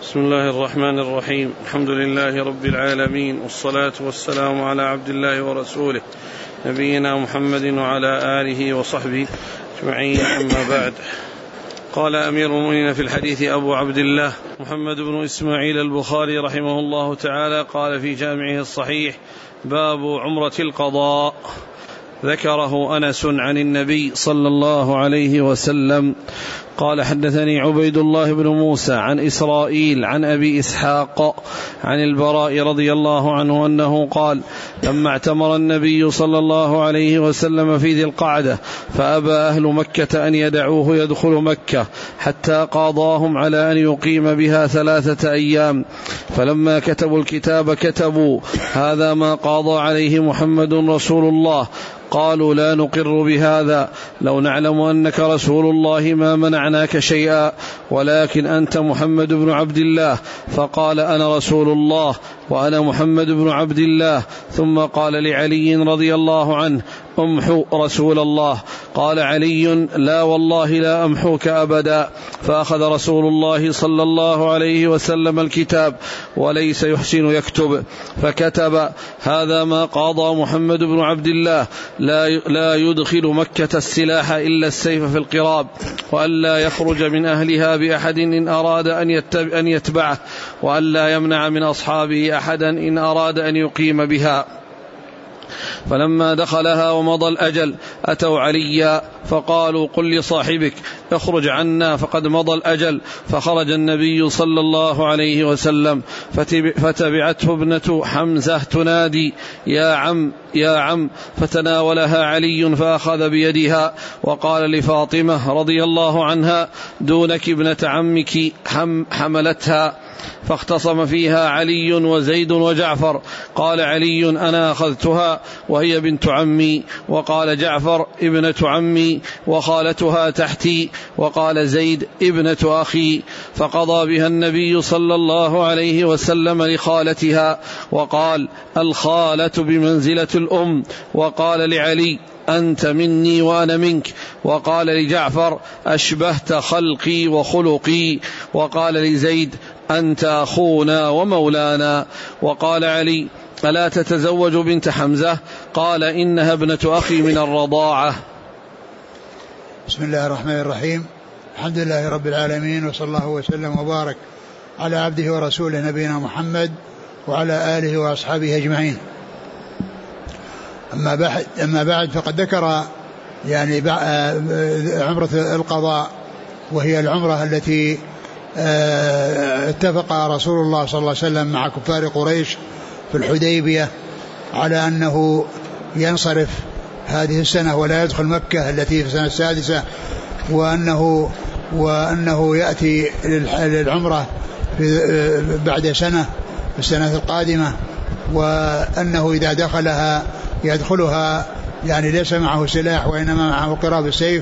بسم الله الرحمن الرحيم. الحمد لله رب العالمين، والصلاة والسلام على عبد الله ورسوله نبينا محمد وعلى آله وصحبه أجمعين، أما بعد. قال أمير المؤمنين في الحديث أبو عبد الله محمد بن إسماعيل البخاري رحمه الله تعالى قال في جامعه الصحيح: باب عمرة القضاء. ذكره أنس عن النبي صلى الله عليه وسلم قال: حدثني عبيد الله بن موسى عن إسرائيل عن أبي إسحاق عن البراء رضي الله عنه أنه قال: لما اعتمر النبي صلى الله عليه وسلم في ذي القعدة فأبى أهل مكة أن يدعوه يدخل مكة حتى قاضاهم على أن يقيم بها 3 أيام، فلما كتبوا الكتاب كتبوا: هذا ما قاضى عليه محمد رسول الله. قالوا: لا نقر بهذا، لو نعلم أنك رسول الله ما منعناك شيئا، ولكن أنت محمد بن عبد الله. فقال: أنا رسول الله وأنا محمد بن عبد الله. ثم قال لعلي رضي الله عنه: أمحو رسول الله. قال علي: لا والله لا أمحوك أبدا. فأخذ رسول الله صلى الله عليه وسلم الكتاب وليس يحسن يكتب، فكتب: هذا ما قاضى محمد بن عبد الله، لا يدخل مكة السلاح إلا السيف في القراب، وألا يخرج من أهلها بأحد إن أراد أن يتبعه، وألا يمنع من أصحابه أحدا إن أراد أن يقيم بها. فلما دخلها ومضى الأجل أتوا عليا فقالوا: قل لصاحبك اخرج عنا فقد مضى الأجل. فخرج النبي صلى الله عليه وسلم، فتبعته ابنة حمزة تنادي: يا عم يا عم، فتناولها علي فأخذ بيدها وقال لفاطمة رضي الله عنها: دونك ابنة عمك حملتها. فاختصم فيها علي وزيد وجعفر. قال علي: أنا أخذتها وهي بنت عمي. وقال جعفر: ابنة عمي وخالتها تحتي. وقال زيد: ابنة أخي. فقضى بها النبي صلى الله عليه وسلم لخالتها، وقال: الخالة بمنزلة الأم. وقال لعلي: أنت مني وأنا منك. وقال لجعفر: أشبهت خلقي وخلقي. وقال لزيد: أنت أخونا ومولانا. وقال علي: ألا تتزوج بنت حمزة؟ قال: إنها ابنة أخي من الرضاعة. بسم الله الرحمن الرحيم. الحمد لله رب العالمين، وصلى الله وسلم وبارك على عبده ورسوله نبينا محمد وعلى آله وأصحابه أجمعين. أما بعد فقد ذكر يعني عمرة القضاء، وهي العمرة التي اتفق رسول الله صلى الله عليه وسلم مع كفار قريش في الحديبية على أنه ينصرف هذه السنة ولا يدخل مكة التي في السنة السادسة، وأنه يأتي للعمرة بعد سنة في السنة القادمة، وأنه إذا دخلها يدخلها يعني ليس معه سلاح وإنما معه قراب السيف،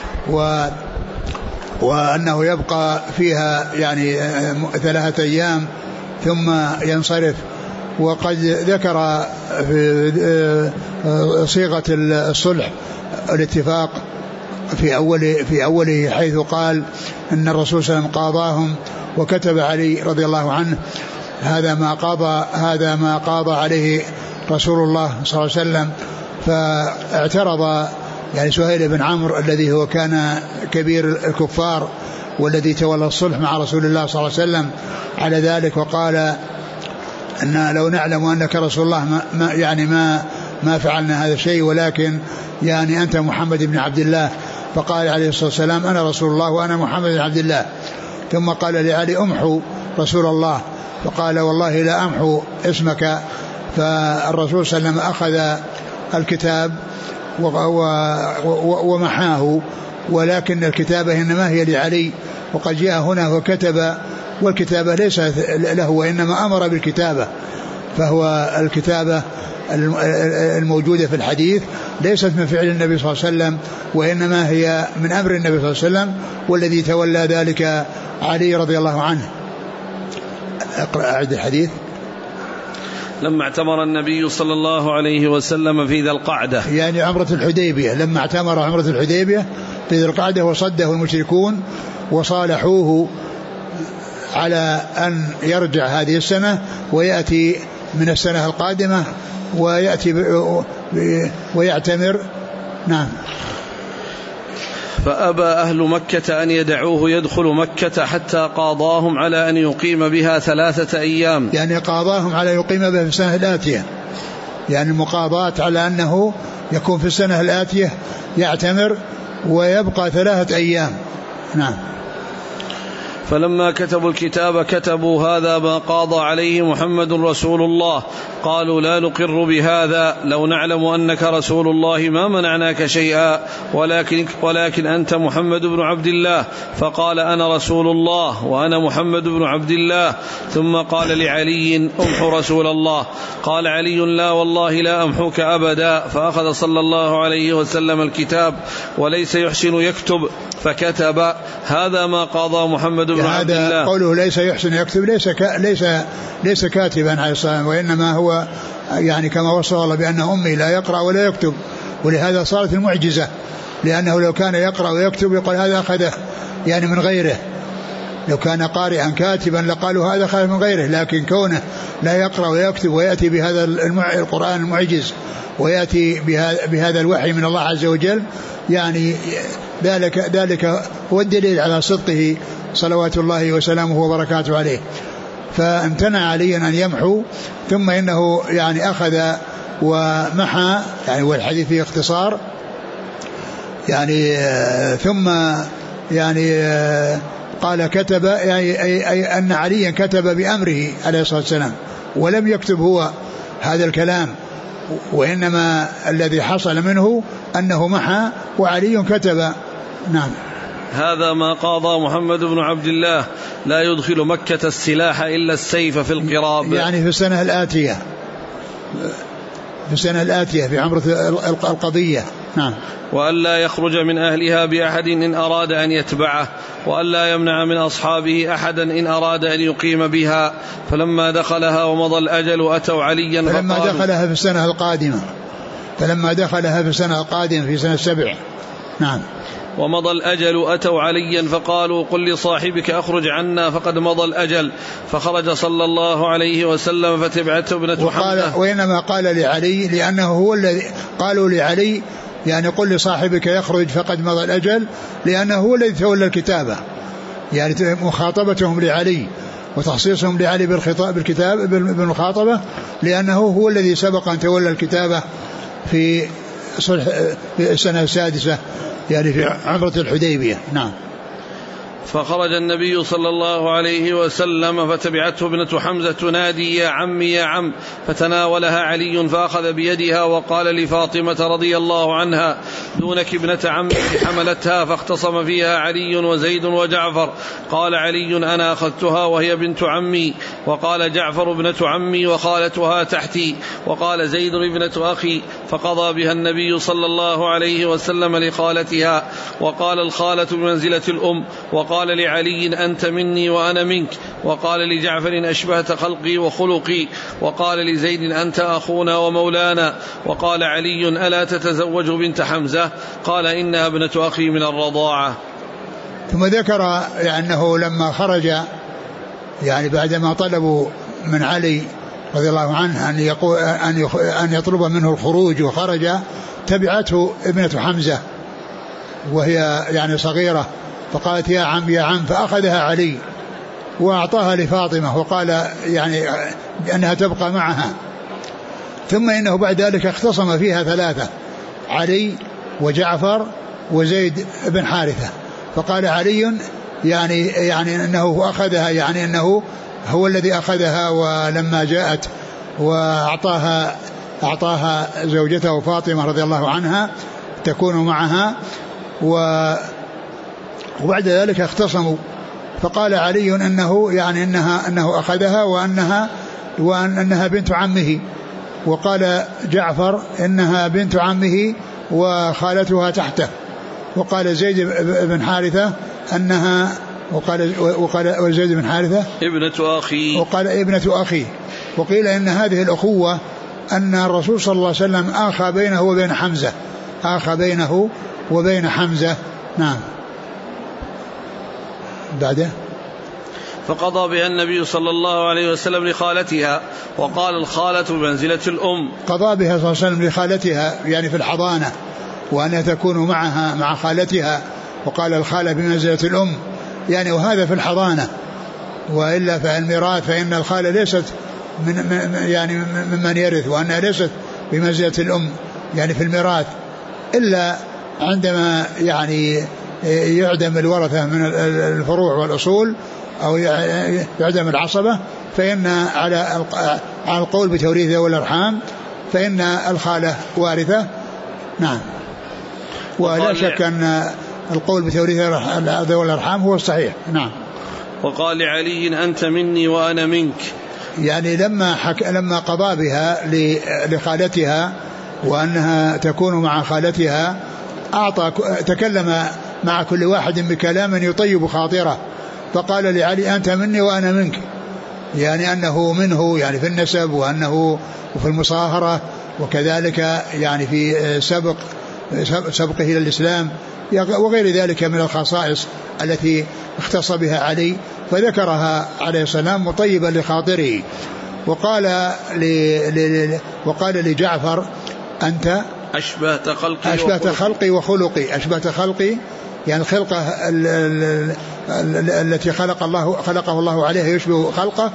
وأنه يبقى فيها يعني 3 أيام ثم ينصرف. وقد ذكر في صيغة الصلح الاتفاق في أوله حيث قال أن الرسول صلى الله عليه وسلم قاضاهم، وكتب علي رضي الله عنه: هذا ما قاضى عليه رسول الله صلى الله عليه وسلم. فاعترض يعني سهيل بن عمرو الذي هو كان كبير الكفار والذي تولى الصلح مع رسول الله صلى الله عليه وسلم على ذلك، وقال: أن لو نعلم أنك رسول الله ما فعلنا هذا الشيء، ولكن يعني أنت محمد بن عبد الله. فقال عليه الصلاة والسلام: أنا رسول الله وأنا محمد بن عبد الله. ثم قال لعلي: أمحو رسول الله. فقال: والله لا أمحو اسمك. فالرسول صلى الله عليه وسلم أخذ الكتاب ومحاه، ولكن الكتابة إنما هي لعلي، وقد جاء هنا وكتب، والكتابة ليس له وإنما أمر بالكتابة. فهو الكتابة الموجودة في الحديث ليست من فعل النبي صلى الله عليه وسلم، وإنما هي من أمر النبي صلى الله عليه وسلم، والذي تولى ذلك علي رضي الله عنه. اقرأ أعد الحديث. لما اعتمر النبي صلى الله عليه وسلم في ذي القعدة، يعني عمرة الحديبية، لما اعتمر عمرة الحديبية في ذي القعدة وصده المشركون وصالحوه على أن يرجع هذه السنة ويأتي من السنة القادمة ويأتي ويعتمر. نعم. فأبى أهل مكة أن يدعوه يدخل مكة حتى قاضاهم على أن يقيم بها 3 أيام. يعني قاضاهم على يقيم بها في السنة الآتية، يعني المقاضاة على أنه يكون في السنة الآتية يعتمر ويبقى 3 أيام. نعم. فلما كتبوا الكتاب كتبوا هذا ما قاضى عليه محمد رسول الله. قالوا لا نقر بهذا، لو نعلم أنك رسول الله ما منعناك شيئا، ولكن أنت محمد بن عبد الله. فقال أنا رسول الله وأنا محمد بن عبد الله. ثم قال لعلي أمحو رسول الله. قال علي لا والله لا أمحوك أبدا. فأخذ صلى الله عليه وسلم الكتاب وليس يحسن يكتب فكتب هذا ما قاضى محمد بن عبد الله. هذا قوله ليس يحسن يكتب ليس كاتبا عليه الصلاة، وإنما هو يعني كما وصف الله بأنه أمي لا يقرأ ولا يكتب، ولهذا صارت المعجزة، لأنه لو كان يقرأ ويكتب يقول هذا أخذه يعني من غيره، لو كان قارئا كاتبا لقالوا هذا أخذه من غيره، لكن كونه لا يقرأ ويكتب ويأتي بهذا القرآن المعجز ويأتي بهذا الوحي من الله عز وجل، يعني ذلك هو الدليل على صدقه صلوات الله وسلامه وبركاته عليه. فامتنع علي أن يمحو، ثم إنه يعني أخذ ومحى، يعني والحديث فيه اختصار، يعني ثم يعني قال كتب، أي أن عليا كتب بأمره عليه الصلاة والسلام ولم يكتب هو هذا الكلام، وإنما الذي حصل منه أنه محى وعلي كتب. نعم. هذا ما قاضى محمد بن عبد الله لا يدخل مكة السلاح إلا السيف في القراب، يعني في السنة الآتية في عمرة القضية. نعم. وألا يخرج من أهلها بأحد إن أراد أن يتبعه، وألا يمنع من أصحابه أحدا إن أراد أن يقيم بها. فلما دخلها ومضى الأجل أتوا عليا فلما دخلها في السنة القادمة في سنة 7. نعم. ومضى الأجل أتوا عليا فقالوا قل لصاحبك أخرج عنا فقد مضى الأجل. فخرج صلى الله عليه وسلم فتبعته ابنة حمزة. وإنما قال لعلي لأنه هو الذي قالوا لعلي يعني قل لصاحبك يخرج فقد مضى الأجل، لأنه هو الذي تولى الكتابة، يعني مخاطبتهم لعلي وتخصيصهم لعلي بالكتاب بالمخاطبة، لأنه هو الذي سبق أن تولى الكتابة في صلح في السنة 6 يعني في عمرة الحديبية. نعم. فخرج النبي صلى الله عليه وسلم فتبعته ابنة حمزة تنادي يا عم يا عم، فتناولها علي فأخذ بيدها وقال لفاطمة رضي الله عنها دونك ابنة عمك، حملتها فاختصم فيها علي وزيد وجعفر. قال علي أنا أخذتها وهي بنت عمي، وقال جعفر ابنة عمي وخالتها تحتي، وقال زيد ابنة أخي. فقضى بها النبي صلى الله عليه وسلم لخالتها، وقال الخالة بمنزلة الأم، وقال لعلي أنت مني وأنا منك، وقال لجعفر أشبهت خلقي وخلقي، وقال لزيد أنت أخونا ومولانا، وقال علي ألا تتزوج بنت حمزة؟ قال إنها ابنة أخي من الرضاعة. ثم ذكر أنه لما خرج يعني بعدما طلبوا من علي رضي الله عنه أن يطلب منه الخروج وخرج، تبعته ابنة حمزة وهي يعني صغيرة، فقالت يا عم يا عم، فأخذها علي وأعطاها لفاطمة وقال يعني أنها تبقى معها. ثم إنه بعد ذلك اختصم فيها 3، علي وجعفر وزيد بن حارثة، فقال علي يعني أنه أخذها، يعني أنه هو الذي أخذها، ولما جاءت وأعطاها زوجته فاطمة رضي الله عنها تكون معها، وبعد ذلك اختصموا، فقال علي أنه يعني أنه أخذها وأنها بنت عمه، وقال جعفر إنها بنت عمه وخالتها تحته، وقال زيد بن حارثة أنها وقال زيد بن حارثة ابنة أخي، وقال ابنة أخي. وقيل إن هذه الأخوة أن الرسول صلى الله عليه وسلم آخى بينه وبين حمزة. نعم. بعده فقضى بها النبي صلى الله عليه وسلم لخالتها، وقال الخالة بمنزلة الأم. قضى بها صلى الله عليه وسلم لخالتها يعني في الحضانة، وأنها تكون معها مع خالتها، وقال الخالة بمنزلة الأم يعني، وهذا في الحضانة. وإلا فالميراث فإن الخالة ليست يعني ممن يرث، وأنها ليست بمنزلة الأم يعني في الميراث، إلا عندما يعني يعدم الورثة من الفروع والأصول أو يعدم العصبة، فإن على القول بتوريث ذوي الأرحام فإن الخالة وارثة. نعم. ولا شك أن القول بتوريث ذوي الأرحام هو الصحيح. نعم. وقال لعلي أنت مني وأنا منك، يعني لما قضى بها لخالتها وأنها تكون مع خالتها، تكلم مع كل واحد بكلام يطيب خاطره، فقال لعلي أنت مني وأنا منك، يعني أنه منه يعني في النسب، وأنه في المصاهرة، وكذلك يعني في سبقه إلى الإسلام وغير ذلك من الخصائص التي اختص بها علي، فذكرها عليه السلام مطيبا لخاطره. وقال لجعفر أنت أشبهت خلقي وخلقي. أشبهت خلقي يعني الخلقة التي خلقه الله عليها يشبه خلقه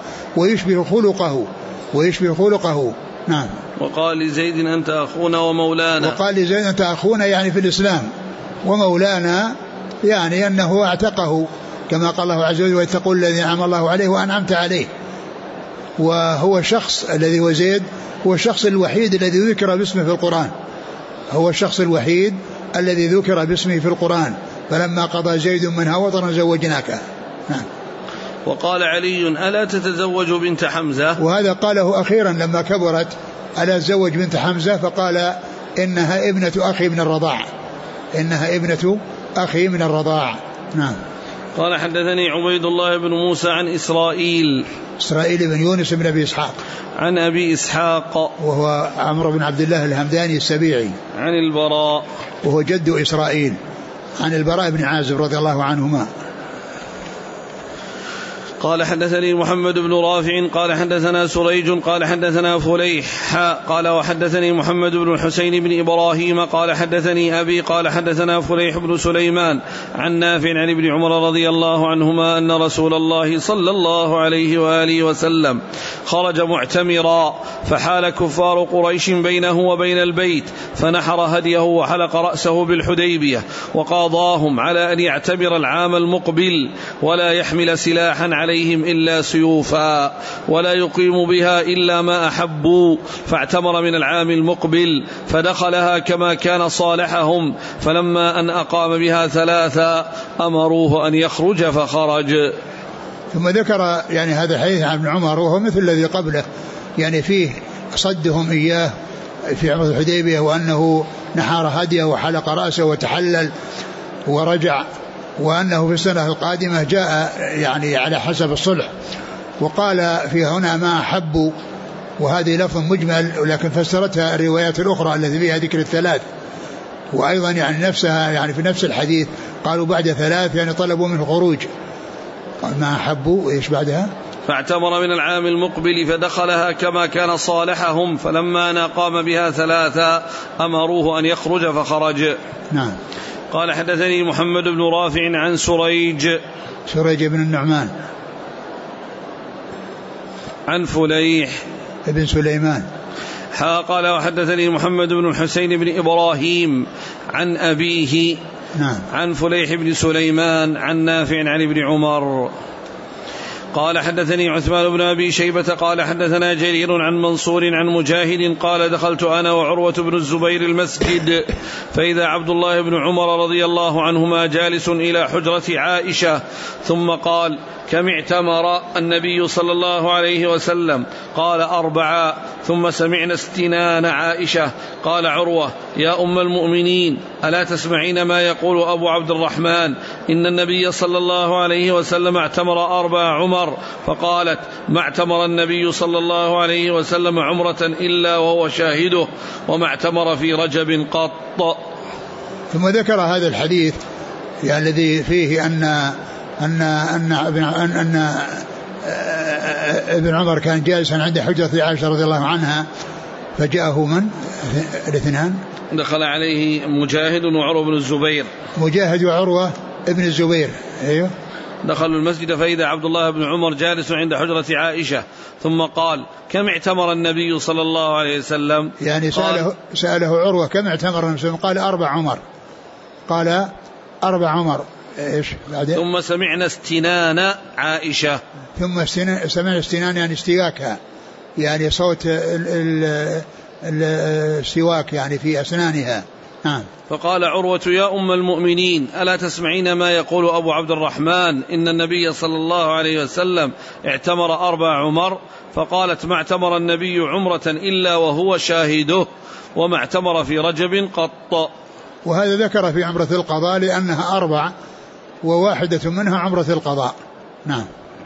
ويشبه خلقه. نعم. وقال لزيد أنت أخونا ومولانا. وقال لزيد أنت أخونا يعني في الإسلام، ومولانا يعني أنه اعتقه، كما قال الله عز وجل واتقوا الذي أنعم الله عليه وأنعمت عليه. وهو الشخص الذي هو زيد هو الشخص الوحيد الذي ذكر باسمه في القرآن، هو الشخص الوحيد الذي ذكر باسمه في القرآن، فلما قضى زيد منها وطرا زوجناك. نعم. وقال علي ألا تتزوج بنت حمزة، وهذا قاله أخيرا لما كبرت، ألا تزوج بنت حمزة، فقال إنها ابنة أخي من الرضاع، إنها ابنة أخي من الرضاع. نعم. قال حدثني عبيد الله بن موسى عن إسرائيل بن يونس بن أبي إسحاق عن أبي إسحاق وهو عمرو بن عبد الله الهمداني السبيعي، عن البراء وهو جد إسرائيل، عن البراء بن عازب رضي الله عنهما. قال حدثني محمد بن رافع قال حدثنا سريج قال حدثنا فليح قال وحدثني محمد بن الحسين بن إبراهيم قال حدثني أبي قال حدثنا فليح بن سليمان عن نافع عن ابن عمر رضي الله عنهما أن رسول الله صلى الله عليه وآله وسلم خرج معتمرا، فحال كفار قريش بينه وبين البيت، فنحر هديه وحلق رأسه بالحديبية، وقاضاهم على أن يعتمر العام المقبل ولا يحمل سلاحا عليهم إلا سيوفا، ولا يقيم بها إلا ما أحبوا، فاعتمر من العام المقبل فدخلها كما كان صالحهم، فلما أن أقام بها 3 أمروه أن يخرج فخرج. ثم ذكر يعني هذا الحديث عن ابن عمر وهو مثل الذي قبله، يعني فيه صدهم إياه في عمرة الحديبية، وأنه نحر هديه وحلق رأسه وتحلل ورجع، وأنه في السنة القادمة جاء يعني على حسب الصلح. وقال في هنا ما أحبوا، وهذه لفظ مجمل، ولكن فسرتها الروايات الأخرى التي فيها ذكر 3، وأيضا يعني نفسها يعني في نفس الحديث قالوا بعد 3 يعني طلبوا منه الخروج. قال ما أحبوا إيش بعدها؟ فاعتمر من العام المقبل فدخلها كما كان صالحهم، فلما أن قام بها 3 أمروه أن يخرج فخرج. نعم. قال حدثني محمد بن رافع عن سريج بن النعمان عن فليح ابن سليمان قال وحدثني محمد بن الحسين بن إبراهيم عن أبيه نعم. عن فليح بن سليمان عن نافع عن ابن عمر قال حدثني عثمان بن أبي شيبة قال حدثنا جرير عن منصور عن مجاهد قال دخلت أنا وعروة بن الزبير المسجد، فإذا عبد الله بن عمر رضي الله عنهما جالس إلى حجرة عائشة، ثم قال كم اعتمر النبي صلى الله عليه وسلم؟ قال 4. ثم سمعنا استنان عائشة. قال عروة يا أم المؤمنين ألا تسمعين ما يقول أبو عبد الرحمن إن النبي صلى الله عليه وسلم اعتمر 4 عمر؟ فقالت ما اعتمر النبي صلى الله عليه وسلم عمرة إلا وهو شاهده، وما اعتمر في رجب قط. ثم ذكر هذا الحديث يعني الذي فيه أن أن ابن عمر كان جالسا عند حجرة عائشة رضي الله عنها، فجاءه من الاثنان؟ دخل عليه مجاهد وعروة بن الزبير. مجاهد وعروة ابن الزبير، أيوه. دخلوا المسجد فإذا عبد الله بن عمر جالس عند حجرة عائشة، ثم قال: كم اعتمر النبي صلى الله عليه وسلم؟ يعني سأله عروة كم اعتمر النبي صلى الله عليه وسلم؟ قال 4 عمر. قال 4 عمر. إيش بعدين؟ ثم سمعنا استنان عائشة. ثم سمعنا استنان يعني استياكها، يعني صوت السواك يعني في أسنانها. فقال عروة: يا أم المؤمنين، ألا تسمعين ما يقول أبو عبد الرحمن إن النبي صلى الله عليه وسلم اعتمر 4 عمر؟ فقالت: ما اعتمر النبي عمرة إلا وهو شاهده، وما اعتمر في رجب قط. وهذا ذكر في عمرة القضاء لأنها 4 وواحدة منها عمرة القضاء. نعم.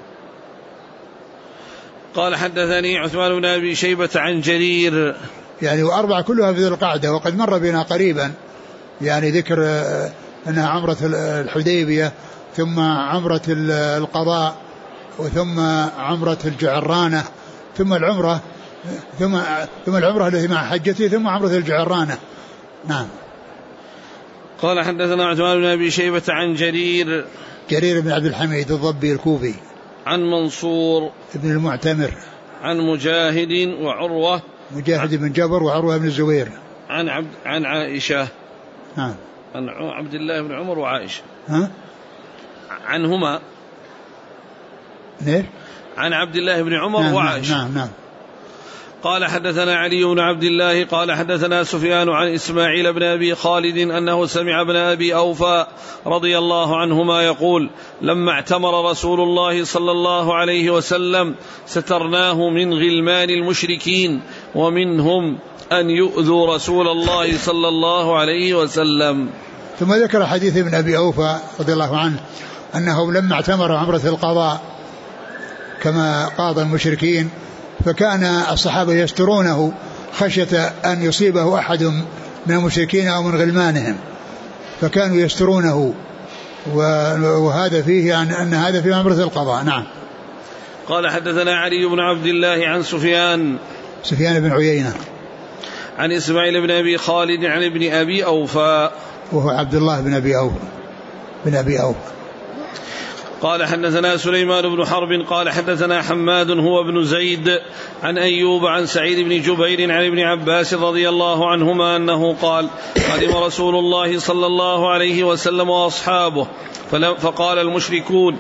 قال: حدثني عثمان بن أبي شيبة عن جرير، يعني 4 كلها في ذي القعدة، وقد مر بنا قريبا يعني ذكر أنها عمرة الحديبية، ثم عمرة القضاء، وثم عمرة الجعرانة، ثم العمرة التي مع حجته، ثم عمرة الجعرانة. نعم. قال: حدثنا عثمان بن أبي شيبة عن جرير بن عبد الحميد الضبي الكوفي، عن منصور ابن المعتمر، عن مجاهد وعروة، مجاهد بن جبر وعروة بن الزبير، عن عائشة. نعم. عن عبد الله بن عمر وعائشة. عنهما. ليه؟ عن عبد الله بن عمر وعائشة. نعم. قال: حدثنا علي بن عبد الله قال: حدثنا سفيان عن إسماعيل بن أبي خالد أنه سمع ابن أبي أوفى رضي الله عنهما يقول: لما اعتمر رسول الله صلى الله عليه وسلم سترناه من غلمان المشركين، ومنهم أن يؤذوا رسول الله صلى الله عليه وسلم. ثم ذكر حديث ابن أبي أوفى رضي الله عنه أنه لما اعتمر عمرة القضاء كما قاضى المشركين، فكان الصحابة يسترونه خشية أن يصيبه أحد من المشركين أو من غلمانهم، فكانوا يسترونه، وهذا فيه أن هذا في عمرة القضاء. نعم. قال: حدثنا علي بن عبد الله عن سفيان بن عيينة عن إسماعيل بن أبي خالد عن ابن أبي أوفى وهو عبد الله بن أبي أوفى. قال: حدثنا سليمان بن حرب قال: حدثنا حماد هو بن زيد عن أيوب عن سعيد بن جبير عن ابن عباس رضي الله عنهما أنه قال: قدم رسول الله صلى الله عليه وسلم وأصحابه، فقال المشركون: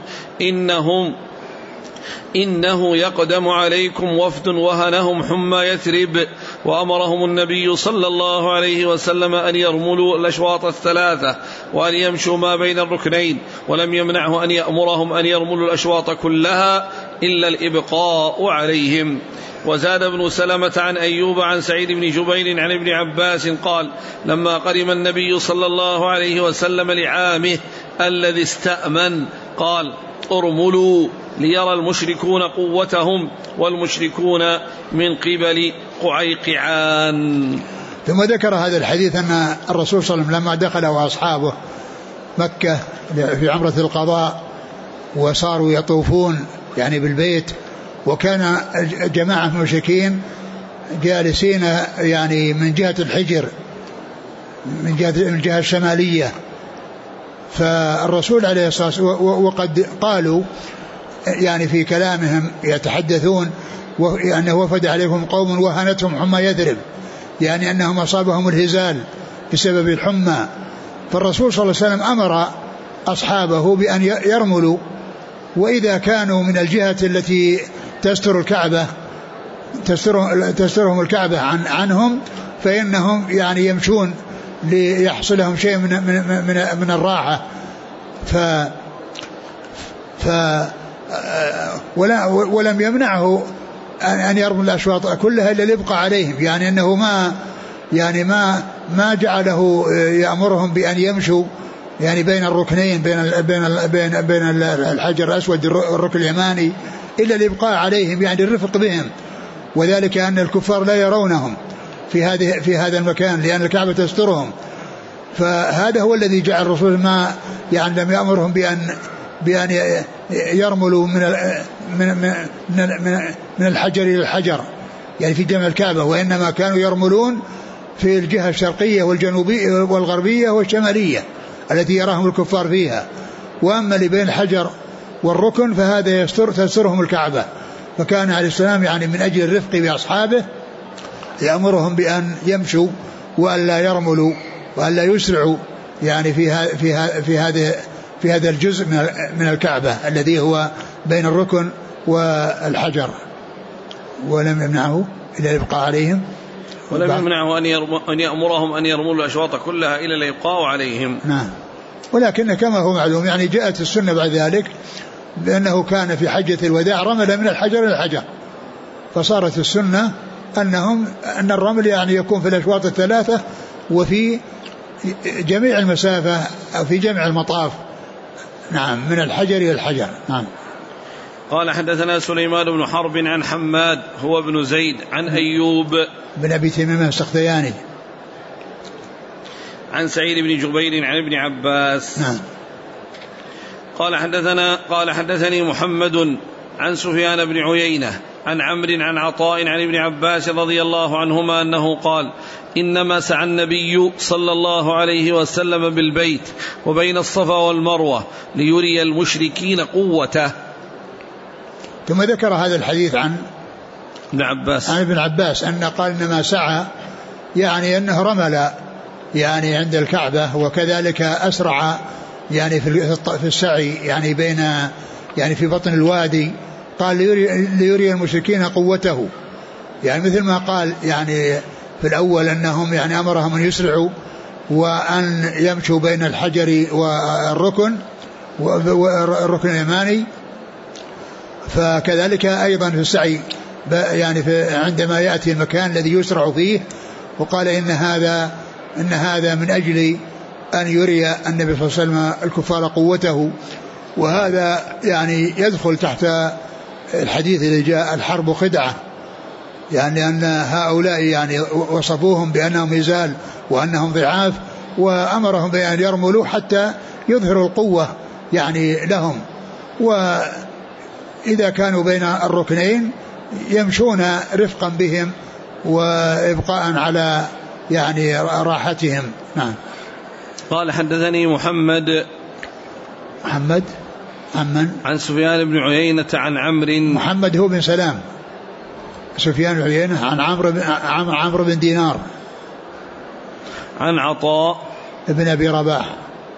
إنه يقدم عليكم وفد وهنهم حمى يثرب، وأمرهم النبي صلى الله عليه وسلم أن يرملوا الأشواط 3 وأن يمشوا ما بين الركنين، ولم يمنعه أن يأمرهم أن يرملوا الأشواط كلها إلا الإبقاء عليهم. وزاد ابن سلمة عن أيوب عن سعيد بن جبير عن ابن عباس قال: لما قدم النبي صلى الله عليه وسلم لعامه الذي استأمن قال: ارملوا ليرى المشركون قوتهم والمشركون من قبل قعيقعان. ثم ذكر هذا الحديث أن الرسول صلى الله عليه وسلم لما دخل وأصحابه مكة في عمرة القضاء وصاروا يطوفون يعني بالبيت، وكان جماعة من المشركين جالسين يعني من جهة الحجر من الجهة الشمالية، فالرسول عليه الصلاة والسلام وقد قالوا يعني في كلامهم يتحدثون أنه وفد عليهم قوم وهنتهم حمى يثرب، يعني أنهم أصابهم الهزال بسبب الحمى. فالرسول صلى الله عليه وسلم أمر أصحابه بأن يرملوا، وإذا كانوا من الجهة التي تستر الكعبة تسترهم الكعبة عنهم، فإنهم يعني يمشون ليحصل لهم شيء من الراحة. ولم يمنعه أن يرمل الأشواط كلها إلا يبقى عليهم، يعني أنه ما جعله يأمرهم بأن يمشوا يعني بين الركنين بين الحجر الأسود والركن اليماني إلا الإبقاء عليهم، يعني الرفق بهم، وذلك أن الكفار لا يرونهم في هذا المكان لأن الكعبة تسترهم. فهذا هو الذي جعل الرسول ما يعني لم يأمرهم بأن بأن يرملوا من الحجر إلى الحجر يعني في جمع الكعبة، وإنما كانوا يرملون في الجهة الشرقية والجنوبية والغربية والشمالية التي يراهم الكفار فيها. وأما اللي بين الحجر والركن فهذا تسترهم الكعبة. فكان عليه السلام يعني من أجل الرفق بأصحابه يأمرهم بأن يمشوا وأن لا يرملوا وأن لا يسرعوا يعني في هذا الجزء من الكعبة الذي هو بين الركن والحجر. ولم يمنعه إلا الإبقاء عليهم، ولم يمنعه أن يأمرهم أن يرملوا الأشواط كلها إلى الإبقاء عليهم. نعم. ولكن كما هو معلوم يعني جاءت السنة بعد ذلك بأنه كان في حجة الوداع رمل من الحجر إلى الحجر، فصارت السنة أن الرمل يعني يكون في الأشواط الثلاثة وفي جميع المسافة أو في جميع المطاف. نعم من الحجر إلى الحجر. نعم. قال حدثنا سليمان بن حرب عن حماد هو بن زيد عن أيوب بن أبي تميم السختياني عن سعيد بن جبير عن ابن عباس. نعم. قال حدثني محمد عن سفيان بن عيينة عن عمرو عن عطاء عن ابن عباس رضي الله عنهما أنه قال إنما سعى النبي صلى الله عليه وسلم بالبيت وبين الصفا والمروة ليري المشركين قوته. ثم ذكر هذا الحديث عن ابن عباس أن قال إنما سعى يعني أنه رمل يعني عند الكعبة، وكذلك أسرع يعني في السعي يعني بين يعني في بطن الوادي، قال ليري المشركين قوته، يعني مثل ما قال يعني في الأول أنهم يعني أمرهم أن يسرعوا وأن يمشوا بين الحجر والركن اليماني، فكذلك أيضا في السعي يعني عندما يأتي المكان الذي يسرع فيه، وقال إن هذا من أجل أن يري النبي صلى الله عليه وسلم الكفار قوته. وهذا يعني يدخل تحت الحديث الذي جاء الحرب خدعة، يعني أن هؤلاء يعني وصفوهم بأنهم ميزال وأنهم ضعاف، وأمرهم بأن يرملوا حتى يظهروا القوة يعني لهم، وإذا كانوا بين الركنين يمشون رفقا بهم وإبقاء على يعني راحتهم. نعم. قال حدثني محمد عن سفيان بن عيينة عن عمرو. محمد هو بن سلام، سفيان بن عيينة عن عمرو بن دينار عن عطاء ابن أبي رباح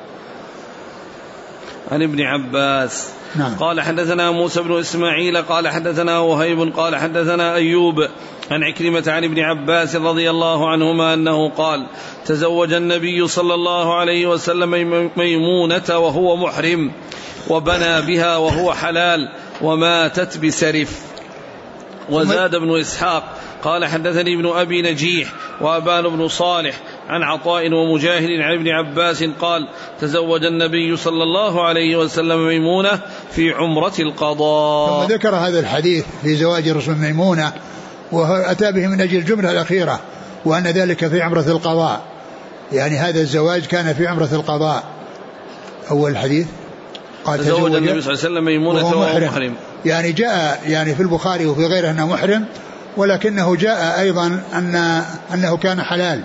عن ابن عباس. نعم. قال حدثنا موسى بن إسماعيل قال حدثنا وهيب قال حدثنا أيوب عن عكرمة عن ابن عباس رضي الله عنهما أنه قال تزوج النبي صلى الله عليه وسلم ميمونة وهو محرم وبنى بها وهو حلال وماتت بسرف. وزاد بن إسحاق قال حدثني ابن أبي نجيح وأبان بن صالح عن عطاء ومجاهد عن ابن عباس قال تزوج النبي صلى الله عليه وسلم ميمونة في عمرة القضاء. ثم ذكر هذا الحديث في زواج رسول ميمونة، وأتى به من أجل الجملة الأخيرة وأن ذلك في عمرة القضاء، يعني هذا الزواج كان في عمرة القضاء. أول الحديث قال تزوج النبي صلى الله عليه وسلم ميمونة وهو محرم، يعني جاء يعني في البخاري وفي غيره أنه محرم، ولكنه جاء أيضا أنه كان حلال.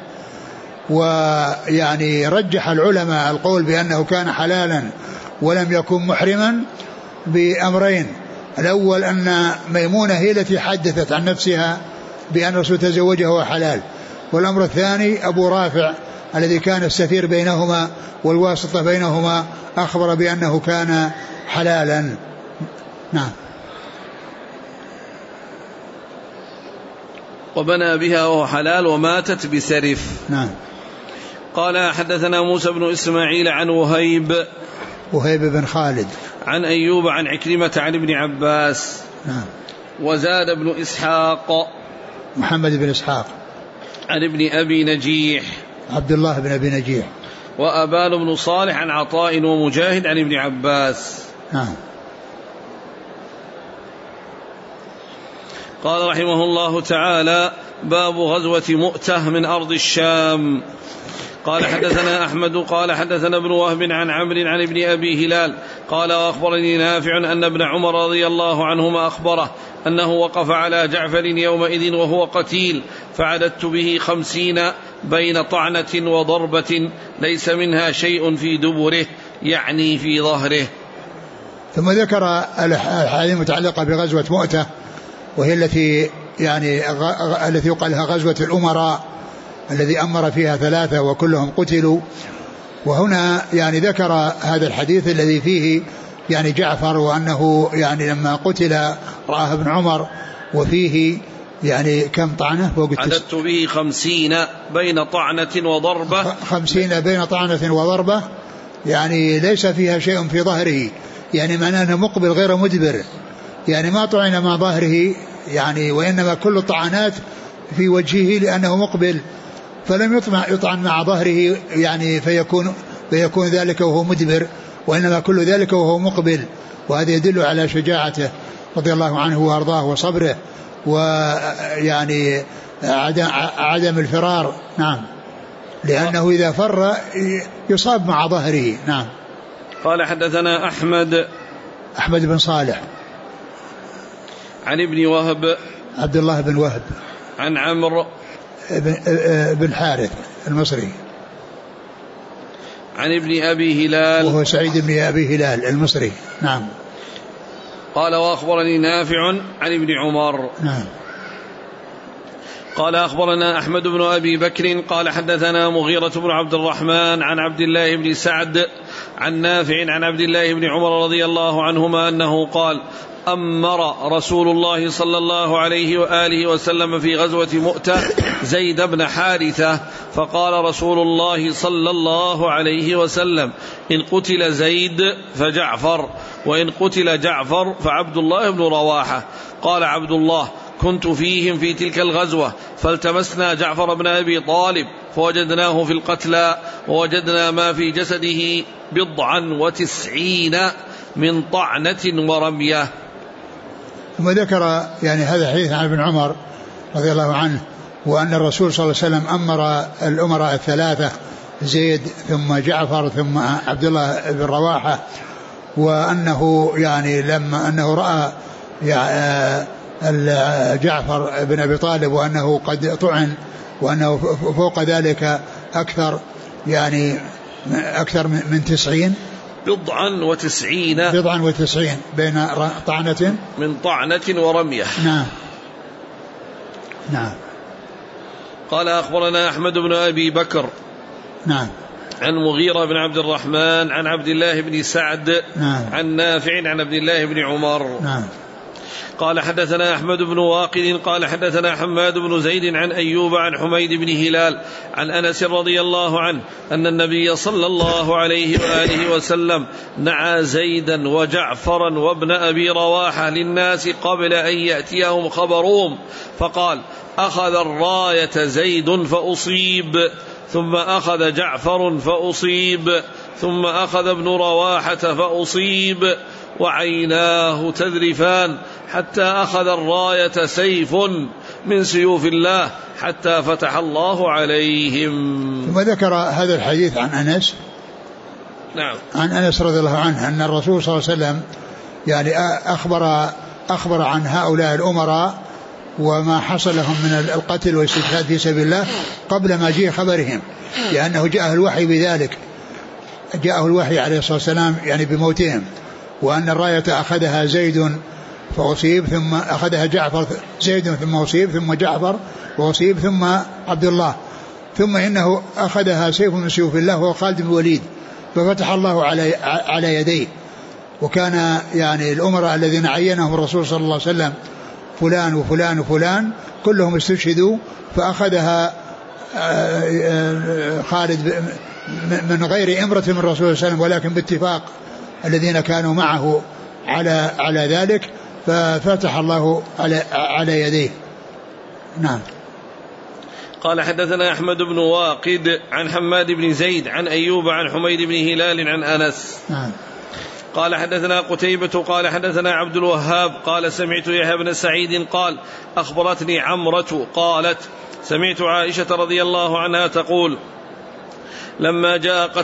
ويعني رجح العلماء القول بأنه كان حلالا ولم يكن محرما بأمرين: الأول أن ميمونة هي التي حدثت عن نفسها بأن الرسول تزوجه وهو حلال، والأمر الثاني أبو رافع الذي كان السفير بينهما والواسطة بينهما أخبر بأنه كان حلالا. نعم. وبنى بها وهو حلال وماتت بسرف. نعم. قال حدثنا موسى بن إسماعيل عن وهيب بن خالد عن أيوب عن عكرمة عن ابن عباس. نعم. وزاد بن إسحاق محمد بن إسحاق عن ابن أبي نجيح عبد الله بن أبي نجيح وأبان بن صالح عن عطاء ومجاهد عن ابن عباس. نعم. قال رحمه الله تعالى: باب غزوة مؤتة من أرض الشام. قال حدثنا أحمد قال حدثنا ابن وهب عن عمرو عن ابن أبي هلال قال وأخبرني نافع أن ابن عمر رضي الله عنهما أخبره أنه وقف على جعفر يومئذ وهو قتيل فعددت به 50 بين طعنة وضربة ليس منها شيء في دبره يعني في ظهره. ثم ذكر الحديث المتعلقة بغزوة مؤتة وهي التي يقال لها غزوة الأمراء الذي أمر فيها 3 وكلهم قتلوا. وهنا يعني ذكر هذا الحديث الذي فيه يعني جعفر وأنه يعني لما قتل رآه ابن عمر وفيه يعني كم طعنة عددت به 50 بين طعنة وضربة 50 بين طعنة وضربة يعني ليس فيها شيء في ظهره يعني معناه أنه مقبل غير مدبر يعني ما طعن مع ظهره يعني وإنما كل الطعنات في وجهه لأنه مقبل فلم يطعن مع ظهره يعني فيكون ذلك وهو مدبر وإنما كل ذلك وهو مقبل. وهذا يدل على شجاعته رضي الله عنه وأرضاه وصبره ويعني عدم الفرار. نعم لأنه إذا فر يصاب مع ظهره. نعم. قال حدثنا أحمد بن صالح عن ابن وهب عبد الله بن وهب عن عمرو بن حارث المصري عن ابن أبي هلال وهو سعيد بن أبي هلال المصري. نعم. قال وأخبرني نافع عن ابن عمر. نعم. قال أخبرنا أحمد بن أبي بكر قال حدثنا مغيرة بن عبد الرحمن عن عبد الله بن سعد عن نافع عن عبد الله بن عمر رضي الله عنهما أنه قال أمر رسول الله صلى الله عليه وآله وسلم في غزوة مؤتة زيد بن حارثة فقال رسول الله صلى الله عليه وسلم إن قتل زيد فجعفر وإن قتل جعفر فعبد الله بن رواحة. قال عبد الله كنت فيهم في تلك الغزوة فالتمسنا جعفر بن أبي طالب فوجدناه في القتلى ووجدنا ما في جسده 90 من طعنة ورمية. ثم ذكر يعني هذا الحديث عن ابن عمر رضي الله عنه وأن الرسول صلى الله عليه وسلم أمر الأمراء 3 زيد ثم جعفر ثم عبد الله بن رواحة وأنه يعني لما أنه رأى جعفر بن أبي طالب وأنه قد طعن وأنه فوق ذلك أكثر يعني أكثر من 90 90 بين طعنة من طعنة ورمية. نعم. نعم. قال أخبرنا أحمد بن أبي بكر. نعم. عن مغيرة بن عبد الرحمن عن عبد الله بن سعد. نعم. عن نافع عن عبد الله بن عمر. نعم. قال حدثنا أحمد بن واقد قال حدثنا حماد بن زيد عن أيوب عن حميد بن هلال عن أنس رضي الله عنه أن النبي صلى الله عليه وآله وسلم نعى زيدا وجعفرا وابن أبي رواحة للناس قبل أن يأتيهم خبرهم فقال أخذ الراية زيد فأصيب ثم أخذ جعفر فأصيب ثم أخذ ابن رواحة فأصيب وعيناه تذرفان حتى أخذ الراية سيف من سيوف الله حتى فتح الله عليهم. ثم ذكر هذا الحديث عن أنس. نعم. عن أنس رضي الله عنه أن الرسول صلى الله عليه وسلم يعني أخبر عن هؤلاء الأمراء وما حصل لهم من القتل والاستشهاد في سبيل الله قبل ما جاء خبرهم لأنه جاءه الوحي بذلك جاءه الوحي عليه الصلاة والسلام يعني بموتهم وأن الراية أخذها زيد فأصيب ثم أخذها جعفر زيد ثم أصيب ثم جعفر وأصيب ثم عبد الله ثم إنه أخذها سيف من سيوف الله وهو خالد بن الوليد ففتح الله على يديه. وكان يعني الأمراء الذين عينهم الرسول صلى الله عليه وسلم فلان وفلان وفلان كلهم استشهدوا فأخذها خالد من غير إمرة من الرسول صلى الله عليه وسلم ولكن باتفاق الذين كانوا معه على ذلك ففتح الله على يديه. نعم. قال حدثنا أحمد بن واقد عن حماد بن زيد عن أيوب عن حميد بن هلال عن أنس. نعم. قال حدثنا قتيبة قال حدثنا عبد الوهاب قال سمعت يحيى بن سعيد قال أخبرتني عمرة قالت سمعت عائشة رضي الله عنها تقول لما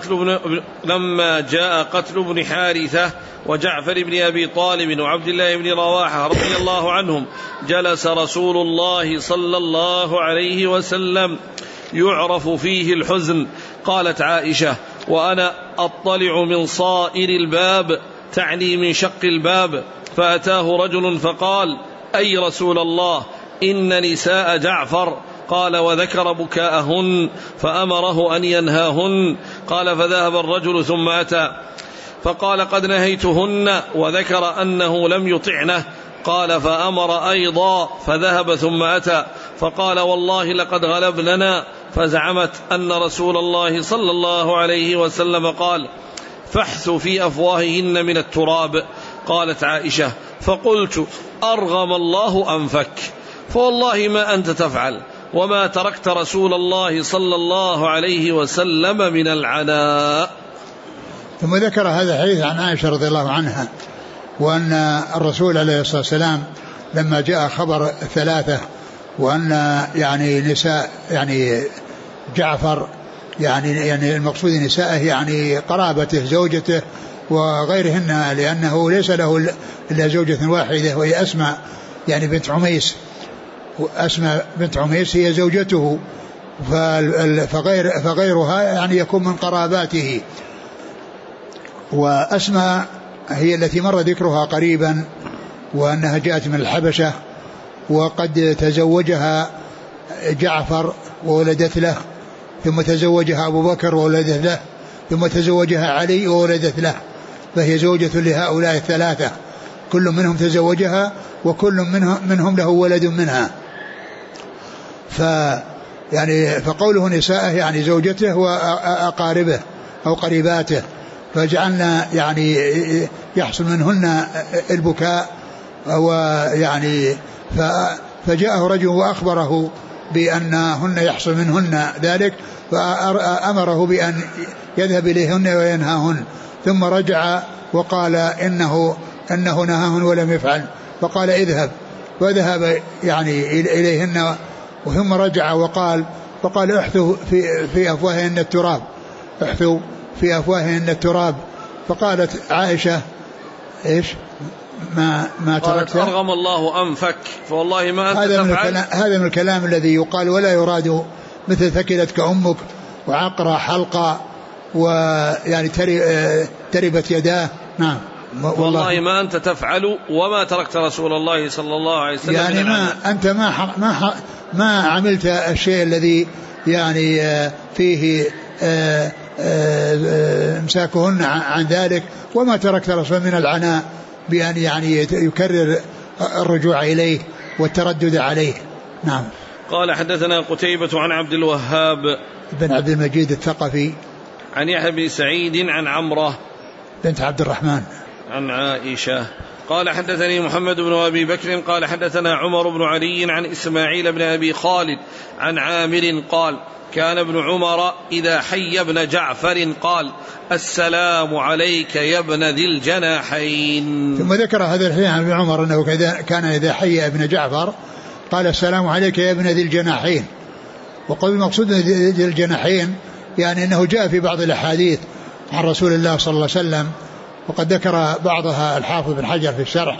جاء قتل ابن حارثة وجعفر بن أبي طالب وعبد الله بن رواحة رضي الله عنهم جلس رسول الله صلى الله عليه وسلم يعرف فيه الحزن. قالت عائشة: وأنا أطلع من صائر الباب، تعني من شق الباب، فأتاه رجل فقال: أي رسول الله، إن نساء جعفر. قال: وذكر بكاءهن فأمره أن ينهاهن. قال: فذهب الرجل ثم أتى فقال: قد نهيتهن، وذكر أنه لم يطعنه. قال: فأمر أيضا فذهب ثم أتى فقال: والله لقد غلبننا. فزعمت أن رسول الله صلى الله عليه وسلم قال: فاحثوا في أفواههن من التراب. قالت عائشة: فقلت: أرغم الله أنفك، فوالله ما أنت تفعل، وما تركت رسول الله صلى الله عليه وسلم من العناء. ثم ذكر هذا الحديث عن عائشة رضي الله عنها، وأن الرسول عليه الصلاة والسلام لما جاء خبر الثلاثة وأن يعني نساء يعني جعفر يعني المقصود نسائه يعني قرابته زوجته وغيرهن، لأنه ليس له إلا زوجة واحدة وهي أسماء يعني بنت عميس، وأسماء بنت عميس هي زوجته، فغيرها يعني يكون من قراباته. وأسماء هي التي مر ذكرها قريبا، وأنها جاءت من الحبشة، وقد تزوجها جعفر وولدت له، ثم تزوجها أبو بكر وولدت له، ثم تزوجها علي وولدت له، فهي زوجة لهؤلاء الثلاثة، كل منهم تزوجها وكل منهم له ولد منها. فقوله نساءه يعني زوجته وأقاربه أو قريباته، فجعلنا يعني يحصل منهن البكاء، ويعني فجاءه رجل وأخبره بأنهن يحصل منهن ذلك، فأمره بأن يذهب إليهن وينهاهن، ثم رجع وقال إنه نهاهن ولم يفعل، فقال: اذهب. وذهب يعني إليهن، ثم رجع فقال: احثوا في أفواههن التراب، احثوا في أفواههن التراب. فقالت عائشة: ايش ما تركت؟ أرغم الله أنفك، فوالله ما أنت تفعل. هذا من الكلام الذي يقال ولا يراد، مثل ثكلتك أمك وعقر حلقة ويعني تربت يداه. نعم، والله ما أنت تفعل وما تركت رسول الله صلى الله عليه وسلم، يعني أنت ما عملت الشيء الذي يعني فيه امساكهن عن ذلك، وما تركت رسول من العناء بأن يعني يكرر الرجوع إليه والتردد عليه. نعم. قال: حدثنا قتيبة عن عبد الوهاب بن عبد المجيد الثقفي عن يحيى بن سعيد عن عمرة بنت عبد الرحمن عن عائشة قال: حدثني محمد بن أبي بكر قال: حدثنا عمر بن علي عن إسماعيل بن أبي خالد عن عامر قال: كان ابن عمر إذا حي ابن جعفر قال: السلام عليك يا ابن ذي الجناحين. ثم ذكر هذا الحديث عن ابن عمر أنه كان إذا حي ابن جعفر قال: السلام عليك يا ابن ذي الجناحين. وقول المقصود ذي الجناحين يعني أنه جاء في بعض الأحاديث عن رسول الله صلى الله عليه وسلم، وقد ذكر بعضها الحافظ بن حجر في الشرح،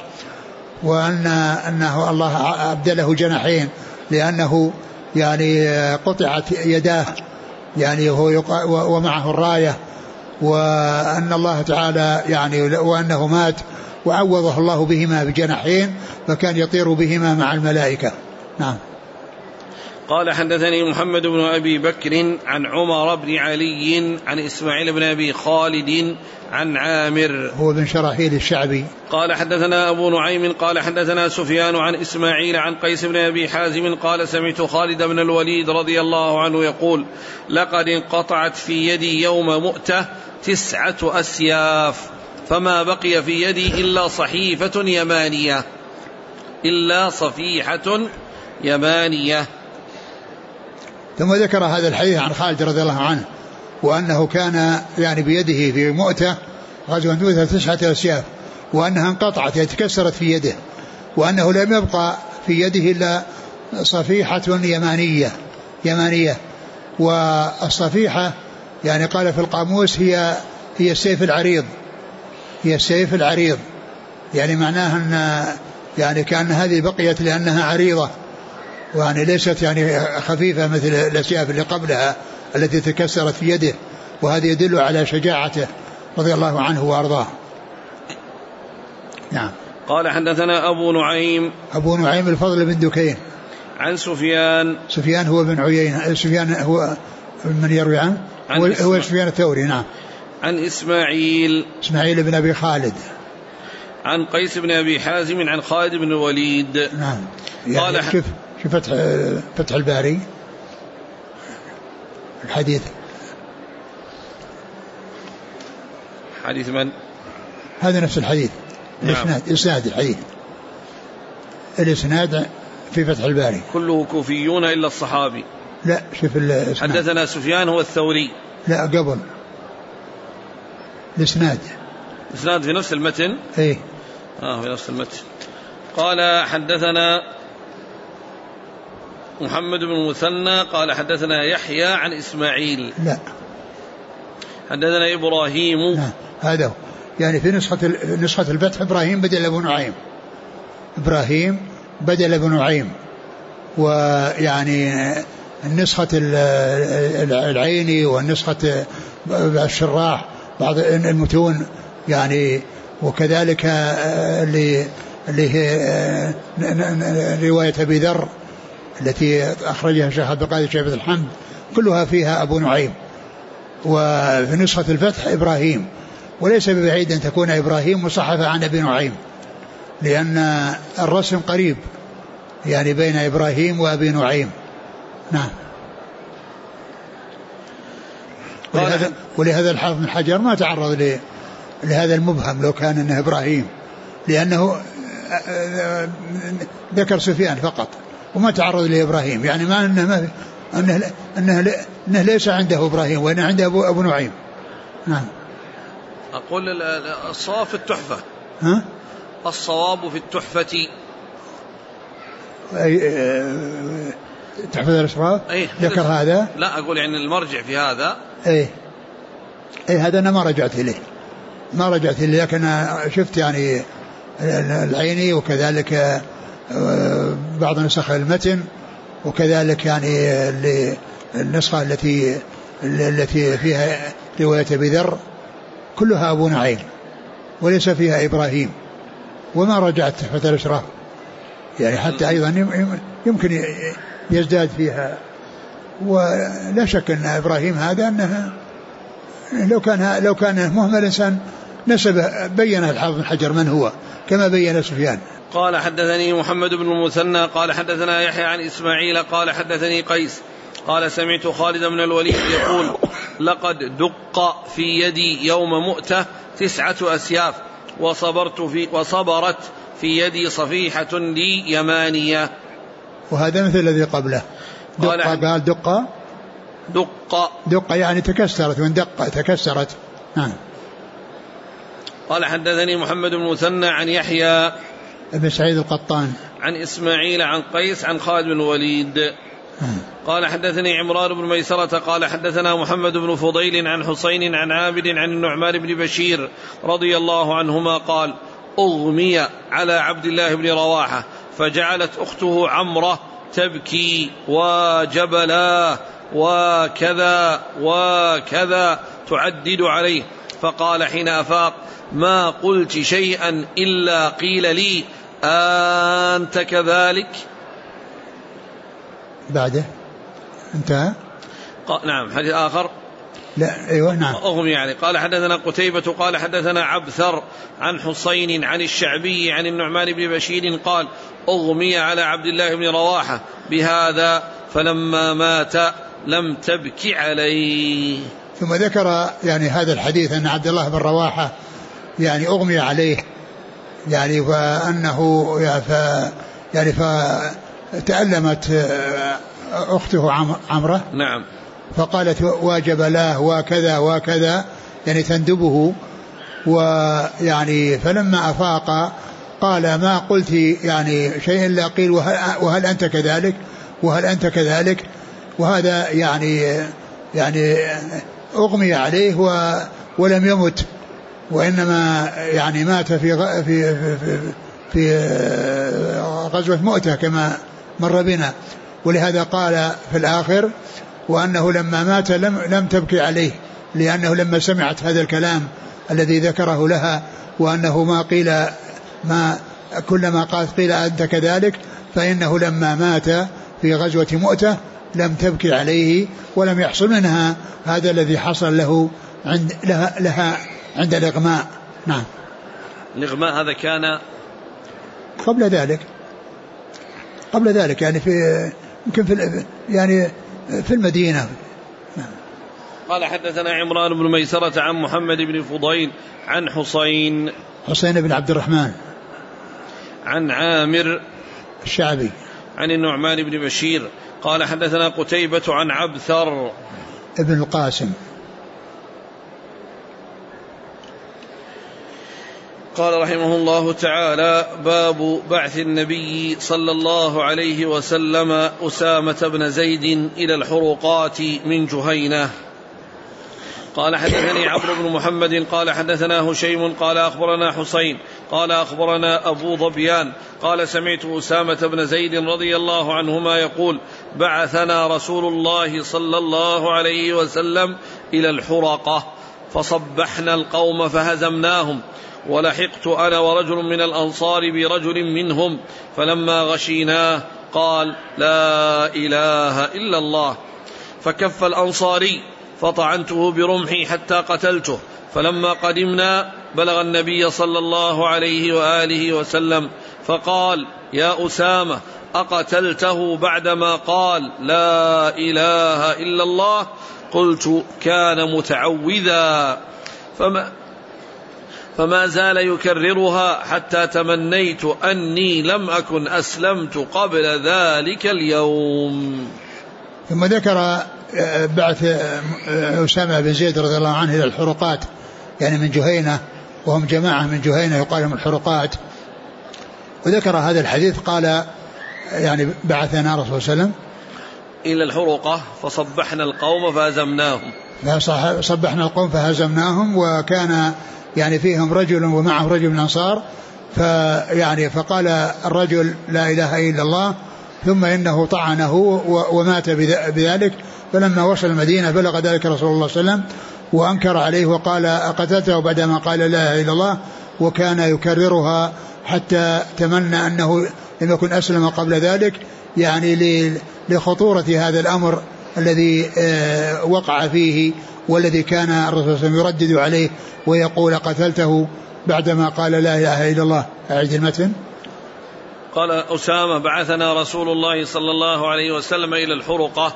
وأنه الله أبدله جناحين لأنه يعني قطعت يداه يعني ومعه الراية، وأن الله تعالى يعني وأنه مات وعوضه الله بهما بجناحين، فكان يطير بهما مع الملائكة. نعم. قال: حدثني محمد بن أبي بكر عن عمر بن علي عن إسماعيل بن أبي خالد عن عامر هو بن شراحيل الشعبي. قال: حدثنا أبو نعيم قال: حدثنا سفيان عن إسماعيل عن قيس بن أبي حازم قال: سمعت خالد بن الوليد رضي الله عنه يقول: لقد انقطعت في يدي يوم مؤتة 9 أسياف، فما بقي في يدي إلا صحيفة يمانية. ثم ذكر هذا الحديث عن خالد رضي الله عنه، وأنه كان يعني بيده في مؤتة غزوة مؤتة 9 أسياف، وأنها انقطعت يتكسرت في يده، وأنه لم يبقى في يده إلا صفيحة يمانية. والصفيحة يعني قال في القاموس هي السيف العريض، هي السيف العريض، يعني معناها أن يعني كأن هذه بقيت لأنها عريضة، ويعني ليست يعني خفيفة مثل الأسياف اللي قبلها التي تكسرت في يده، وهذا يدل على شجاعته رضي الله عنه وأرضاه. نعم. قال حدثنا أبو نعيم الفضل بن دكين عن سفيان هو بن عيينة. سفيان هو من يروي عنه هو سفيان الثوري. نعم. عن إسماعيل بن أبي خالد عن قيس بن أبي حازم عن خالد بن الوليد. نعم. يعني قال شوف فتح الباري الحديث، حديث من؟ هذا نفس الحديث. نعم. إسناد الحديث، الإسناد في فتح الباري كله كوفيون إلا الصحابي. لا شوف حدثنا سفيان هو الثوري. لا قبل الإسناد في نفس المتن. إيه في نفس المتن. قال حدثنا محمد بن المثنى قال حدثنا يحيى عن إسماعيل. لا حدثنا إبراهيم. لا هذا يعني في نسخة الفتح إبراهيم بدل أبو نعيم، إبراهيم بدل أبو نعيم. ويعني النسخة العيني والنسخة الشراح بعض المتون يعني، وكذلك اللي هي رواية أبي ذر التي أخرجها الشيخ عبد القادر شيبة الحمد كلها فيها أبو نعيم. وفي نسخة الفتح إبراهيم، وليس ببعيد أن تكون إبراهيم مصحفة عن أبي نعيم، لأن الرسم قريب يعني بين إبراهيم وأبي نعيم. نعم. ولهذا الحافظ بن حجر ما تعرض لهذا المبهم لو كان أنه إبراهيم، لأنه ذكر سفيان فقط وما تعرض لإبراهيم، يعني ما أنه ليس عنده إبراهيم وإن عنده أبو نعيم. نعم. أقول الصواب في التحفة. الصواب في التحفة. تحفة الأشراف ذكر هذا. لا أقول يعني المرجع في هذا. هذا أنا ما رجعت إليه، لكن شفت يعني العيني وكذلك بعض نسخ المتن، وكذلك يعني النسخة التي فيها رواية أبي ذر كلها أبو نعيم وليس فيها إبراهيم، وما رجعت تحفة الأشراف يعني حتى أيضا يمكن يزداد فيها. ولا شك أن إبراهيم هذا أنها لو كان مهمل إنسان نسبه بينه الحافظ بن حجر من هو كما بين سفيان. قال حدثني محمد بن المثنى قال حدثنا يحيى عن إسماعيل قال حدثني قيس قال سمعت خالد بن الوليد يقول لقد دق في يدي يوم مؤتة 9 أسياف وصبرت في يدي صفيحة لي يمانية. وهذا مثل الذي قبله. قال دق يعني تكسرت، وندق تكسرت. نعم. قال حدثني محمد بن المثنى عن يحيى ابن سعيد القطان عن إسماعيل عن قيس عن خالد بن الوليد. قال حدثني عمران بن ميسرة قال حدثنا محمد بن فضيل عن حسين عن عابد عن النعمان بن بشير رضي الله عنهما قال أغمي على عبد الله بن رواحة فجعلت أخته عمرة تبكي وجبلا وكذا وكذا تعدد عليه، فقال حين أفاق ما قلت شيئا إلا قيل لي أنت كذلك. بعده انتهى. نعم. حديث آخر. لا أيوة نعم. أغمي يعني. قال حدثنا قتيبة قال حدثنا عبثر عن حسين عن الشعبي عن النعمان بن بشير قال أغمي على عبد الله بن رواحة بهذا فلما مات لم تبكي عليه. ثم ذكر يعني هذا الحديث أن عبد الله بن رواحة يعني أغمي عليه يعني وأنه يعني فتألمت أخته عمرة. نعم. فقالت واجب له وكذا وكذا يعني تندبه، ويعني فلما أفاق قال ما قلت يعني شيء إلا قيل وهل أنت كذلك وهل أنت كذلك. وهذا يعني أغمي عليه ولم يمت، وإنما يعني مات في غزوة مؤتة كما مر بنا. ولهذا قال في الآخر وأنه لما مات لم تبكي عليه، لأنه لما سمعت هذا الكلام الذي ذكره لها وأنه ما كلما قيل أنت كذلك، فإنه لما مات في غزوة مؤتة لم تبكي عليه ولم يحصل منها هذا الذي حصل له لها عند الإغماء. نعم. الإغماء هذا كان قبل ذلك يعني يمكن في المدينة. نعم. قال حدثنا عمران بن ميسرة عن محمد بن فضيل عن حسين بن عبد الرحمن عن عامر الشعبي عن النعمان بن بشير قال حدثنا قتيبة عن عبثر ابن القاسم قال رحمه الله تعالى: باب بعث النبي صلى الله عليه وسلم أسامة بن زيد إلى الحروقات من جهينة. قال حدثني عمرو بن محمد قال حدثنا هشيم قال أخبرنا حسين قال أخبرنا أبو ظبيان قال سمعت أسامة بن زيد رضي الله عنهما يقول: بعثنا رسول الله صلى الله عليه وسلم إلى الحرقة فصبحنا القوم فهزمناهم، ولحقت أنا ورجل من الأنصار برجل منهم، فلما غشيناه قال: لا إله إلا الله، فكف الأنصاري فطعنته برمحي حتى قتلته، فلما قدمنا بلغ النبي صلى الله عليه وآله وسلم فقال: يا أسامة أقتلته بعدما قال لا إله إلا الله؟ قلت: كان متعوذا، فما زال يكررها حتى تمنيت أني لم أكن أسلمت قبل ذلك اليوم. ثم ذكر بعث أسامة بن زيد رضي الله عنه إلى الحرقات، يعني من جهينة، وهم جماعة من جهينة يقال لهم الحرقات. وذكر هذا الحديث قال يعني بعثنا رسول الله صلى الله عليه وسلم إلى الحرقة فصبحنا القوم فهزمناهم. صبحنا القوم فهزمناهم، وكان يعني فيهم رجل ومعه رجل من الأنصار، فقال الرجل لا إله إلا الله، ثم إنه طعنه ومات بذلك. فلما وصل المدينة بلغ ذلك رسول الله صلى الله عليه وسلم وأنكر عليه وقال: أقتلته بعدما قال لا إله إلا الله؟ وكان يكررها حتى تمنى أنه لم يكن أسلم قبل ذلك، يعني لخطورة هذا الأمر الذي وقع فيه، والذي كان الرسول صلى الله عليه وسلم يردد عليه ويقول: قتلته بعدما قال لا إله إلا الله. أعيد المتن. قال أسامة: بعثنا رسول الله صلى الله عليه وسلم إلى الحرقة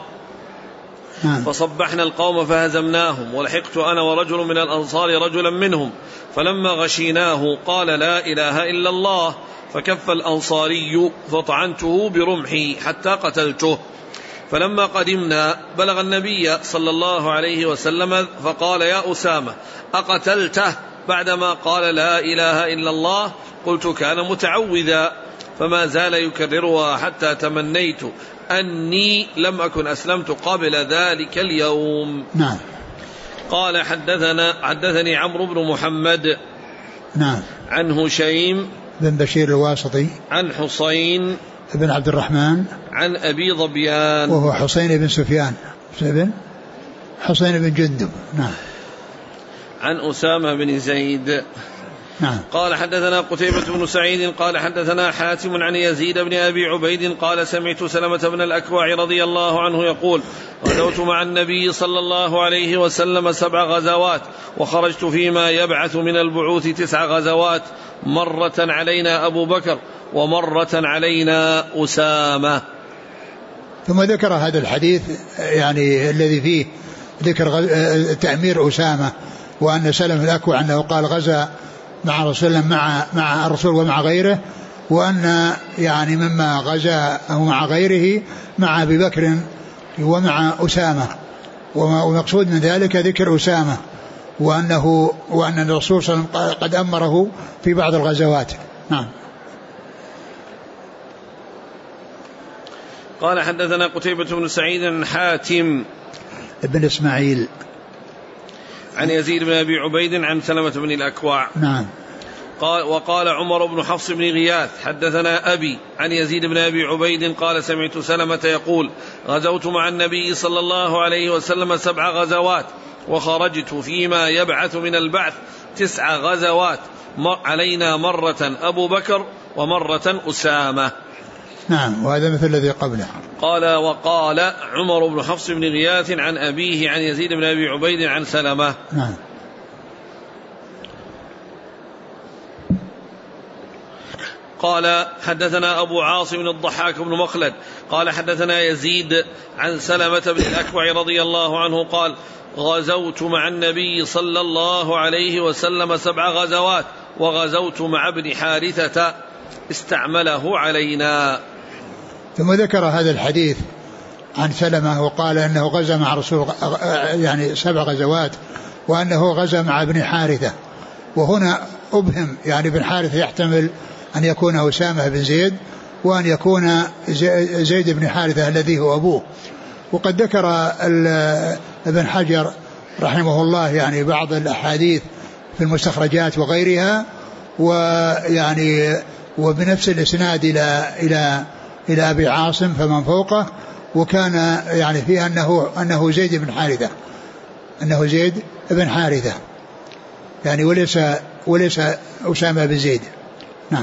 فصبحنا القوم فهزمناهم، ولحقت أنا ورجل من الأنصار رجلا منهم، فلما غشيناه قال لا إله إلا الله، فكف الأنصاري فطعنته برمحي حتى قتلته، فلما قدمنا بلغ النبي صلى الله عليه وسلم فقال: يا أسامة أقتلته بعدما قال لا إله إلا الله؟ قلت: كان متعوذا، فما زال يكررها حتى تمنيت أني لم أكن أسلمت قبل ذلك اليوم. نعم. قال حدثني عمرو بن محمد عن هشيم بن بشير الواسطي عن حسين بن عبد الرحمن عن أبي ظبيان وهو حسين بن سفيان حسين بن جندب. نعم. عن أسامة بن زيد. نعم. قال حدثنا قتيبة بن سعيد قال حدثنا حاتم عن يزيد بن أبي عبيد قال سمعت سلمة بن الأكوع رضي الله عنه يقول: غزوت مع النبي صلى الله عليه وسلم 7 غزوات، وخرجت فيما يبعث من البعوث 9 غزوات، مرة علينا أبو بكر ومرة علينا أسامة. ثم ذكر هذا الحديث يعني الذي فيه ذكر تأمير أسامة، وأن سلمة الأكوع أنه قال غزا مع رسول الله مع الرسول ومع غيره، وأن يعني مما غزا مع غيره مع أبي بكر ومع أسامة، ومقصود من ذلك ذكر أسامة، وأن الرسول صلى الله عليه وسلم قد أمره في بعض الغزوات. نعم. قال حدثنا قتيبة بن سعيد حاتم ابن إسماعيل عن يزيد بن أبي عبيد عن سلمة بن الأكوع. نعم. وقال عمر بن حفص بن غياث حدثنا أبي عن يزيد بن أبي عبيد قال سمعت سلمة يقول غزوت مع النبي صلى الله عليه وسلم 7 غزوات وخرجت فيما يبعث من البعث 9 غزوات علينا مرة أبو بكر ومرة أسامة. نعم. وهذا مثل الذي قبله. قال وقال عمر بن حفص بن غياث عن أبيه عن يزيد بن أبي عبيد عن سلمة. نعم. قال حدثنا أبو عاصم الضحاك بن مخلد قال حدثنا يزيد عن سلمة بن الأكوع رضي الله عنه قال غزوت مع النبي صلى الله عليه وسلم 7 غزوات وغزوت مع ابن حارثة استعمله علينا. ثم ذكر هذا الحديث عن سلمة وقال أنه غزا مع رسول يعني 7 غزوات وأنه غزا مع ابن حارثة. وهنا أبهم يعني ابن حارثة يحتمل أن يكون أسامة بن زيد وأن يكون زيد بن حارثة الذي هو أبوه. وقد ذكر ابن حجر رحمه الله يعني بعض الأحاديث في المستخرجات وغيرها ويعني وبنفس الإسناد إلى أبي عاصم فمن فوقه وكان يعني فيها أنه زيد بن حارثة أنه زيد بن حارثة يعني وليس أسامة بن زيد. نعم.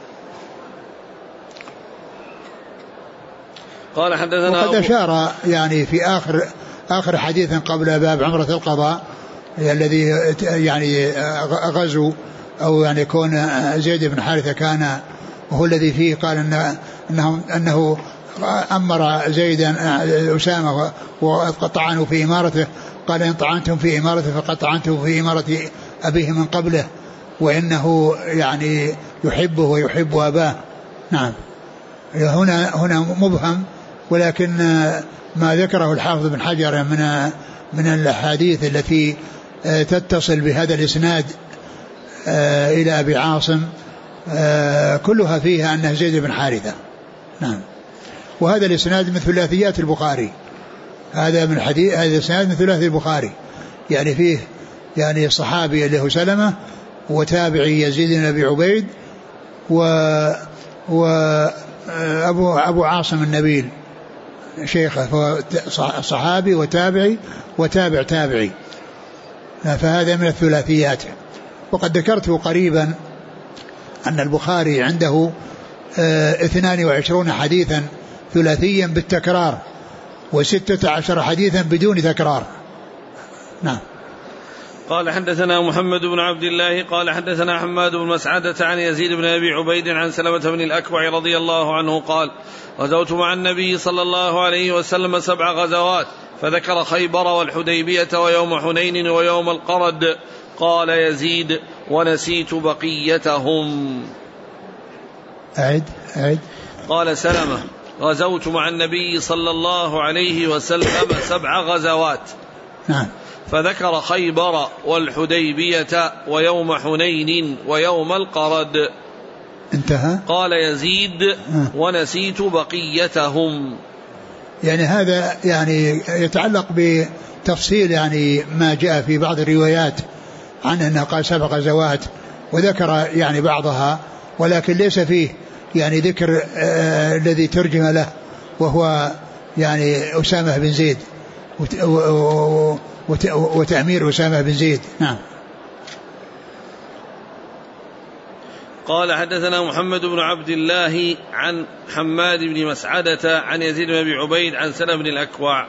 قال حدثنا وقد أشار يعني في آخر حديث قبل باب عمرة القضاء الذي يعني غزو أو يعني يكون زيد بن حارثة كان وهو الذي فيه قال أنه أمر زيدا أسامة وطعنوا في إمارته قال إن طعنتم في إمارته فقد طعنتم في إمارة أبيه من قبله وإنه يعني يحبه ويحب أباه. نعم. هنا مبهم ولكن ما ذكره الحافظ بن حجر من الأحاديث التي تتصل بهذا الإسناد إلى أبي عاصم كلها فيها أنه زيد بن حارثة. نعم. وهذا الإسناد من ثلاثيات البخاري. هذا الإسناد من ثلاثي البخاري يعني فيه يعني الصحابي اللي هو سلمة وتابعي يزيد بن أبي عبيد أبو عاصم النبيل شيخه صحابي وتابعي وتابع تابعي فهذا من الثلاثيات. وقد ذكرت قريبا أن البخاري عنده 22 حديثا ثلاثيا بالتكرار و16 حديثا بدون تكرار. نعم. قال حدثنا محمد بن عبد الله قال حدثنا حماد بن مسعدة عن يزيد بن أبي عبيد عن سلمة بن الأكوع رضي الله عنه قال غزوت مع النبي صلى الله عليه وسلم 7 غزوات فذكر خيبر والحديبية ويوم حنين ويوم القرد. قال يزيد ونسيت بقيتهم. أعد. قال سلمة غزوت مع النبي صلى الله عليه وسلم 7 غزوات. نعم. فذكر خيبر والحديبية ويوم حنين ويوم القرد. انتهى. قال يزيد ونسيت بقيتهم. يعني هذا يعني يتعلق بتفصيل يعني ما جاء في بعض الروايات عن أنه قال 7 غزوات وذكر يعني بعضها ولكن ليس فيه يعني ذكر الذي ترجم له وهو يعني أسامة بن زيد وتأمير أسامة بن زيد. نعم. قال حدثنا محمد بن عبد الله عن حماد بن مسعدة عن يزيد بن أبي عبيد عن سلمة بن الأكوع.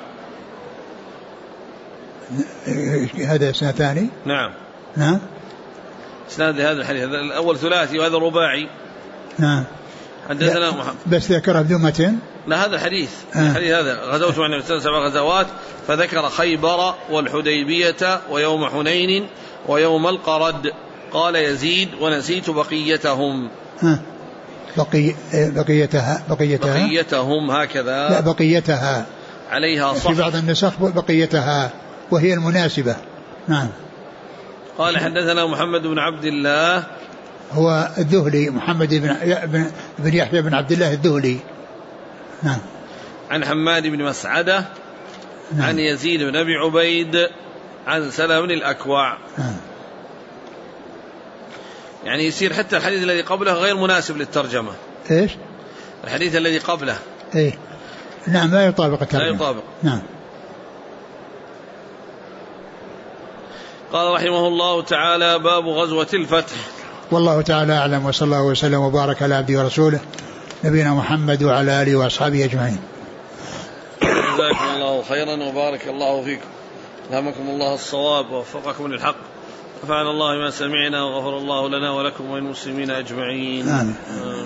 هذا سنة ثاني. نعم. نعم. اسناد هذا الحديث الأول ثلاثي وهذا رباعي. نعم. حدثنا محمد بس ذكرها بدون متن. لا هذا الحديث الحديث هذا غزوت مع النبي صلى الله عليه وسلم 7 غزوات فذكر خيبر والحديبية ويوم حنين ويوم القرد. قال يزيد ونسيت بقيتهم. بقيتهم هكذا. لا بقيتها عليها صح. في بعض النسخ بقيتها وهي المناسبة. نعم. قال حدثنا محمد بن عبد الله هو الذهلي محمد بن يحيى بن عبد الله الذهلي. نعم. عن حماد بن مسعدة. نعم. عن يزيد بن أبي عبيد عن سلمة بن الأكوع. يعني يصير حتى الحديث الذي قبله غير مناسب للترجمة. إيش؟ الحديث الذي قبله إيه؟ نعم لا يطابق الترجمة. لا يطابق. نعم. قال رحمه الله تعالى: باب غزوة الفتح. والله تعالى أعلم، وصلى الله وسلم وبارك على عبده ورسوله نبينا محمد وعلى آله وأصحابه أجمعين. جزاكم الله خيرا وبارك الله فيكم، ألهمكم الله الصواب ووفقكم للحق، نفعنا الله ما سمعنا وغفر الله لنا ولكم وللمسلمين أجمعين. آمين.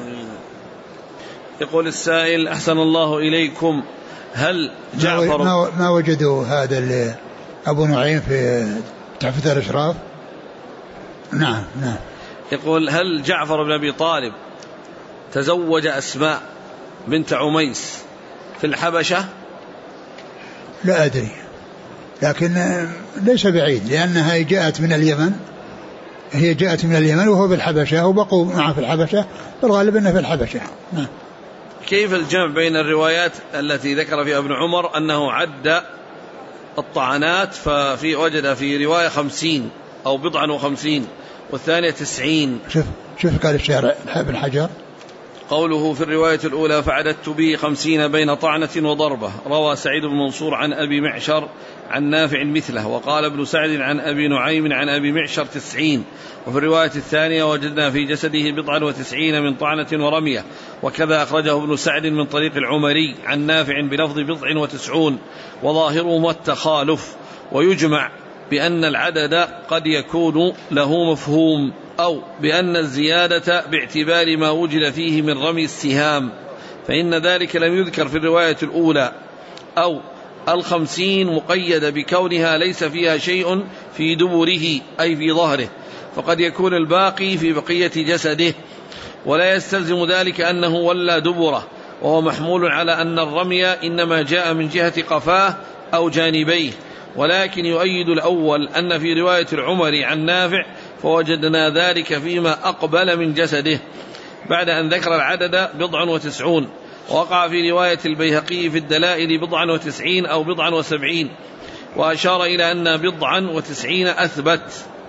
يقول السائل: أحسن الله إليكم، هل جعفر ما وجدوا هذا اللي أبو نعيم في تحفة الأشراف؟ نعم. يقول: هل جعفر بن أبي طالب تزوج أسماء بنت عميس في الحبشة؟ لا أدري، لكن ليس بعيد، لأنها جاءت من اليمن، هي جاءت من اليمن وهو بالحبشة وبقوا معه في الحبشة، بالغالب أنه في الحبشة. نعم. كيف الجمع بين الروايات التي ذكر فيها ابن عمر أنه عد الطعنات، ففي وجد في رواية 50 أو 50 والثانية 90؟ شوف قال الشارع ابن حجر قوله في الرواية الأولى: فعددت به 50 بين طعنة وضربة. روى سعيد بن منصور عن أبي معشر عن نافع مثله، وقال ابن سعد عن أبي نعيم عن أبي معشر 90. وفي الرواية الثانية: وجدنا في جسده 90 من طعنة ورمية. وكذا أخرجه ابن سعد من طريق العمري عن نافع بلفظ 90، وظاهرهما التخالف. ويجمع بأن العدد قد يكون له مفهوم، أو بأن الزيادة باعتبار ما وجد فيه من رمي السهام، فإن ذلك لم يذكر في الرواية الأولى. أو 50 مقيدة بكونها ليس فيها شيء في دبره أي في ظهره، فقد يكون الباقي في بقية جسده، ولا يستلزم ذلك أنه ولى دبره، وهو محمول على أن الرمي إنما جاء من جهة قفاه أو جانبيه. ولكن يؤيد الأول أن في رواية العمري عن نافع: فوجدنا ذلك فيما أقبل من جسده، بعد أن ذكر العدد 90. وقع في رواية البيهقي في الدلائل 90 أو 70، وأشار إلى أن 90 أثبت،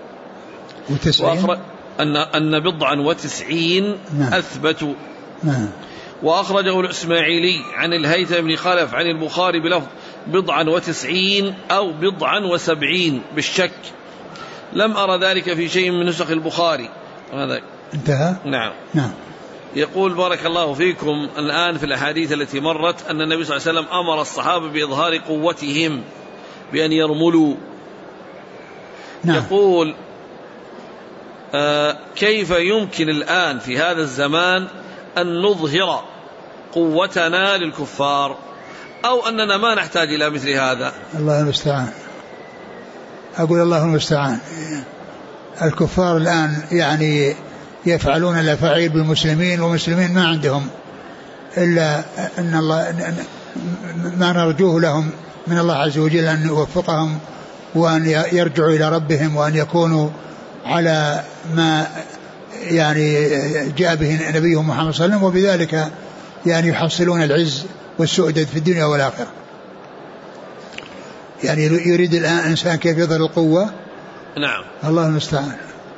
أن 90 أثبت. وأخرجه الإسماعيلي عن الهيثم بن خلف عن البخاري بلفظ 90 أو 70 بالشك. لم أرى ذلك في شيء من نسخ البخاري. هذا انتهى. نعم. يقول: بارك الله فيكم، الآن في الأحاديث التي مرت أن النبي صلى الله عليه وسلم أمر الصحابة بإظهار قوتهم بأن يرملوا. نعم. يقول: كيف يمكن الآن في هذا الزمان أن نظهر قوتنا للكفار، أو أننا ما نحتاج إلى مثل هذا؟ الله المستعان. أقول الله المستعان. الكفار الآن يعني يفعلون الأفاعيل بالمسلمين، والمسلمين ما عندهم إلا أن الله، ما نرجوه لهم من الله عز وجل أن يوفقهم وأن يرجعوا إلى ربهم، وأن يكونوا على ما يعني جاء به نبيهم محمد صلى الله عليه وسلم، وبذلك يعني يحصلون العز والسؤدد في الدنيا والآخرة. يعني يريد الآن إنسان كيف يظهر القوة. نعم. الله المستعان.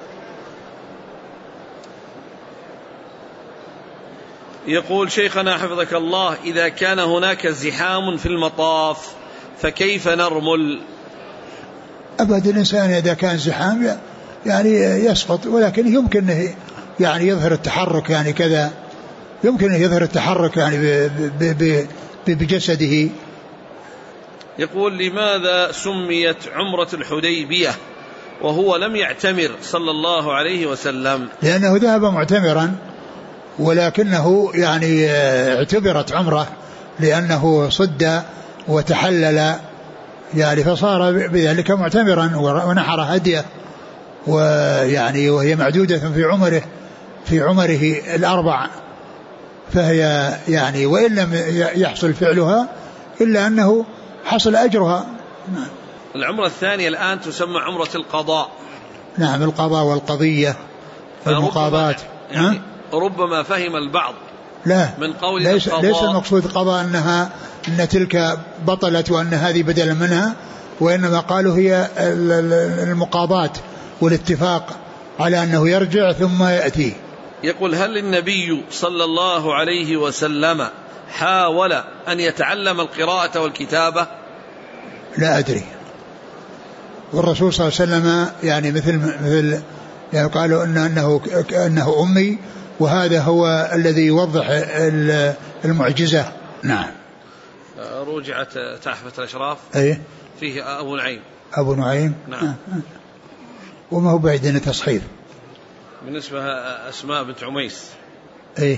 يقول: شيخنا حفظك الله، إذا كان هناك زحام في المطاف فكيف نرمل؟ أبدا، الإنسان إذا كان زحام يعني يسقط، ولكن يمكن يعني يظهر التحرك، يعني كذا يمكن يظهر التحرك يعني بجسده. يقول: لماذا سميت عمرة الحديبية وهو لم يعتمر صلى الله عليه وسلم؟ لأنه ذهب معتمرا، ولكنه يعني اعتبرت عمره لأنه صد وتحلل، يعني فصار بذلك معتمرا ونحر هديه، ويعني وهي معدودة في عمره 4، فهي يعني وإن لم يحصل فعلها إلا أنه حصل أجرها. العمرة الثانية الآن تسمى عمرة القضاء. نعم، القضاء والقضية والمقاضاة. يعني ربما فهم البعض لا من قول ليس المقصود قضاء أن تلك بطلت وأن هذه بدلا منها، وإنما قالوا هي المقاضاة والاتفاق على أنه يرجع ثم يأتي. يقول: هل النبي صلى الله عليه وسلم حاول أن يتعلم القراءة والكتابة؟ لا أدري. والرسول صلى الله عليه وسلم يعني مثل يعني قالوا أنه أمي، وهذا هو الذي يوضح المعجزة. نعم. رجعت تحفة الأشراف فيه أبو نعيم. نعم. وما هو بعيد أن تصحيف بالنسبة أسماء بنت عميس في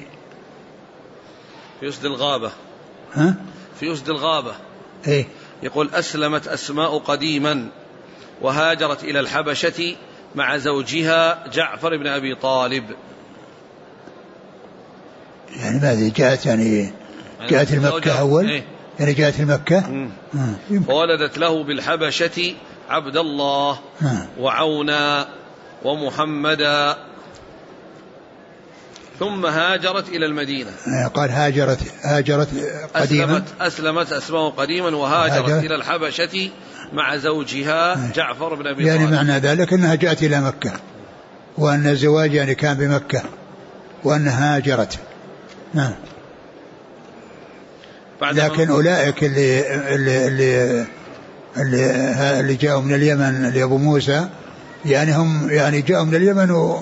أسد الغابة. في أسد الغابة يقول: أسلمت أسماء قديما وهاجرت إلى الحبشة مع زوجها جعفر بن أبي طالب. يعني ماذا جاءت المكة أول؟ يعني جاءت المكة. وولدت له بالحبشة عبد الله وعونا ومحمدا، ثم هاجرت إلى المدينة. قال هاجرت قديما، أسلمت أسماء قديما وهاجرت إلى الحبشة مع زوجها جعفر بن أبي طالب. يعني معنى ذلك أنها جاءت إلى مكة، وأن الزواج يعني كان بمكة، وأنها هاجرت. نعم. لكن أولئك اللي جاءوا من اليمن لأبو موسى، يعني هم يعني جاءوا من اليمن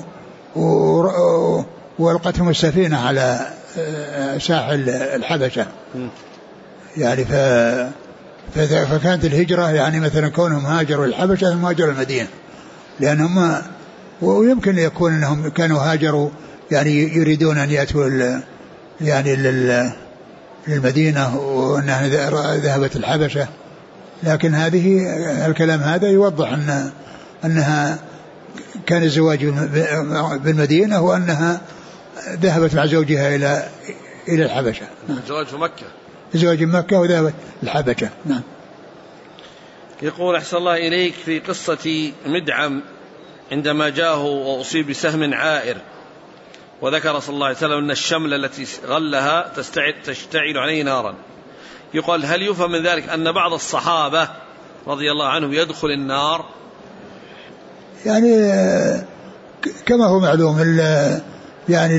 والقتهم السفينة على ساحل الحبشة، يعني فكانت الهجرة يعني مثلا كونهم هاجروا الحبشة ثم هاجروا المدينة، لأنهم ويمكن يكون أنهم كانوا هاجروا يعني يريدون أن يأتوا يعني للمدينة وأنها ذهبت الحبشة. لكن الكلام هذا يوضح أنها كان الزواج بالمدينة، وأنها ذهبت مع زوجها إلى الحبشة. الزواج في مكة، الزواج مكة وذهبت الحبشة. نعم. يقول: أحسن الله إليك، في قصة مدعم عندما جاءه وأصيب بسهم عائر، وذكر صلى الله عليه وسلم أن الشمل التي غلها تشتعل عليه نارا، يقال: هل يفهم من ذلك أن بعض الصحابة رضي الله عنهم يدخل النار؟ يعني كما هو معلوم يعني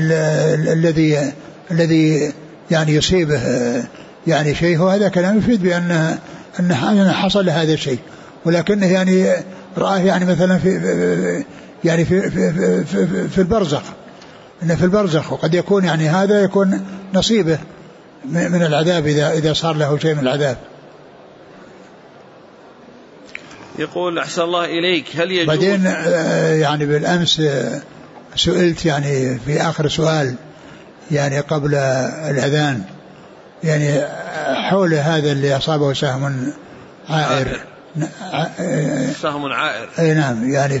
الذي يعني يصيبه يعني شيء، هذا كلام يفيد بأن حصل هذا الشيء، ولكنه يعني رآه يعني مثلا في البرزخ، إن في البرزخ، وقد يكون يعني هذا يكون نصيبه من العذاب إذا صار له شيء من العذاب. يقول: أحسن الله إليك، هل يجوز بعدين يعني بالأمس سئلت يعني في آخر سؤال يعني قبل الأذان يعني حول هذا اللي أصابه سهم عائر. سهم عائر. أي نعم. يعني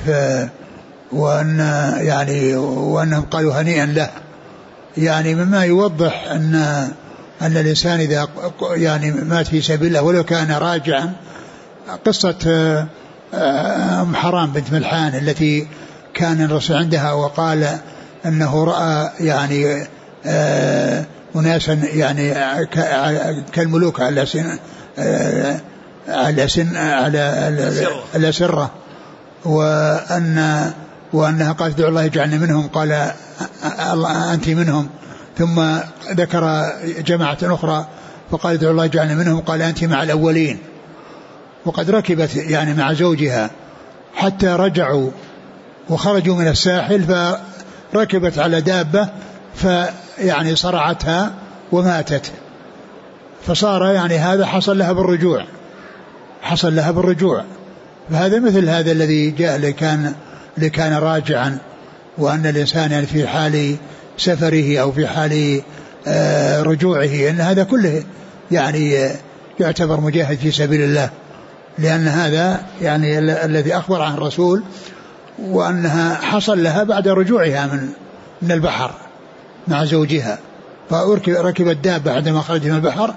وأنهم قالوا هنيئا له، يعني مما يوضح أن الإنسان إذا يعني مات في سبيل الله ولو كان راجعا. قصة أم حرام بنت ملحان التي كان الرسول عندها وقال أنه رأى يعني أناسا يعني كالملوك على الأسرة، وأنها قالت ادعوا الله يجعلني منهم، قال أنت منهم، ثم ذكر جماعة أخرى فقال ادعوا الله يجعلني منهم، قال أنت مع الأولين. وقد ركبت يعني مع زوجها حتى رجعوا وخرجوا من الساحل، فركبت على دابة فيعني صرعتها وماتت، فصار يعني هذا حصل لها بالرجوع. فهذا مثل هذا الذي جاء اللي كان راجعا، وأن الإنسان يعني في حال سفره أو في حال رجوعه أن هذا كله يعني يعتبر مجاهد في سبيل الله، لأن هذا يعني الذي أخبر عن الرسول، وأنها حصل لها بعد رجوعها من البحر مع زوجها، فركبت دابة عندما خرجت من البحر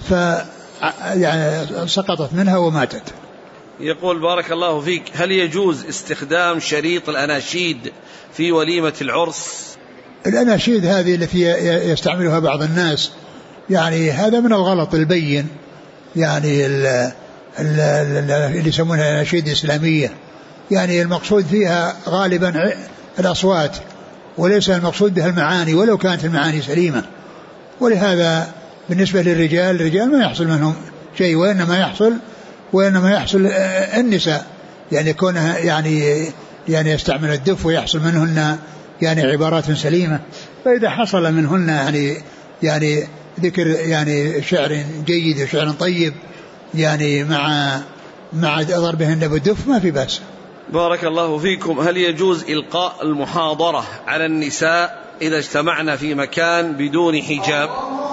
يعني سقطت منها وماتت. يقول: بارك الله فيك، هل يجوز استخدام شريط الأناشيد في وليمة العرس؟ الأناشيد هذه التي يستعملها بعض الناس يعني هذا من الغلط البين، يعني اللي يسمونها الأناشيد الإسلامية، يعني المقصود فيها غالبا الأصوات وليس المقصود بها المعاني ولو كانت المعاني سليمة. ولهذا بالنسبة للرجال، الرجال ما يحصل منهم شيء، وإنما يحصل النساء، يعني كونها يعني يستعمل الدف ويحصل منهن يعني عبارات سليمة. فإذا حصل منهن يعني ذكر يعني شعر جيد وشعر طيب يعني مع ضربهن بالدف ما في بأس. بارك الله فيكم. هل يجوز إلقاء المحاضرة على النساء إذا اجتمعنا في مكان بدون حجاب؟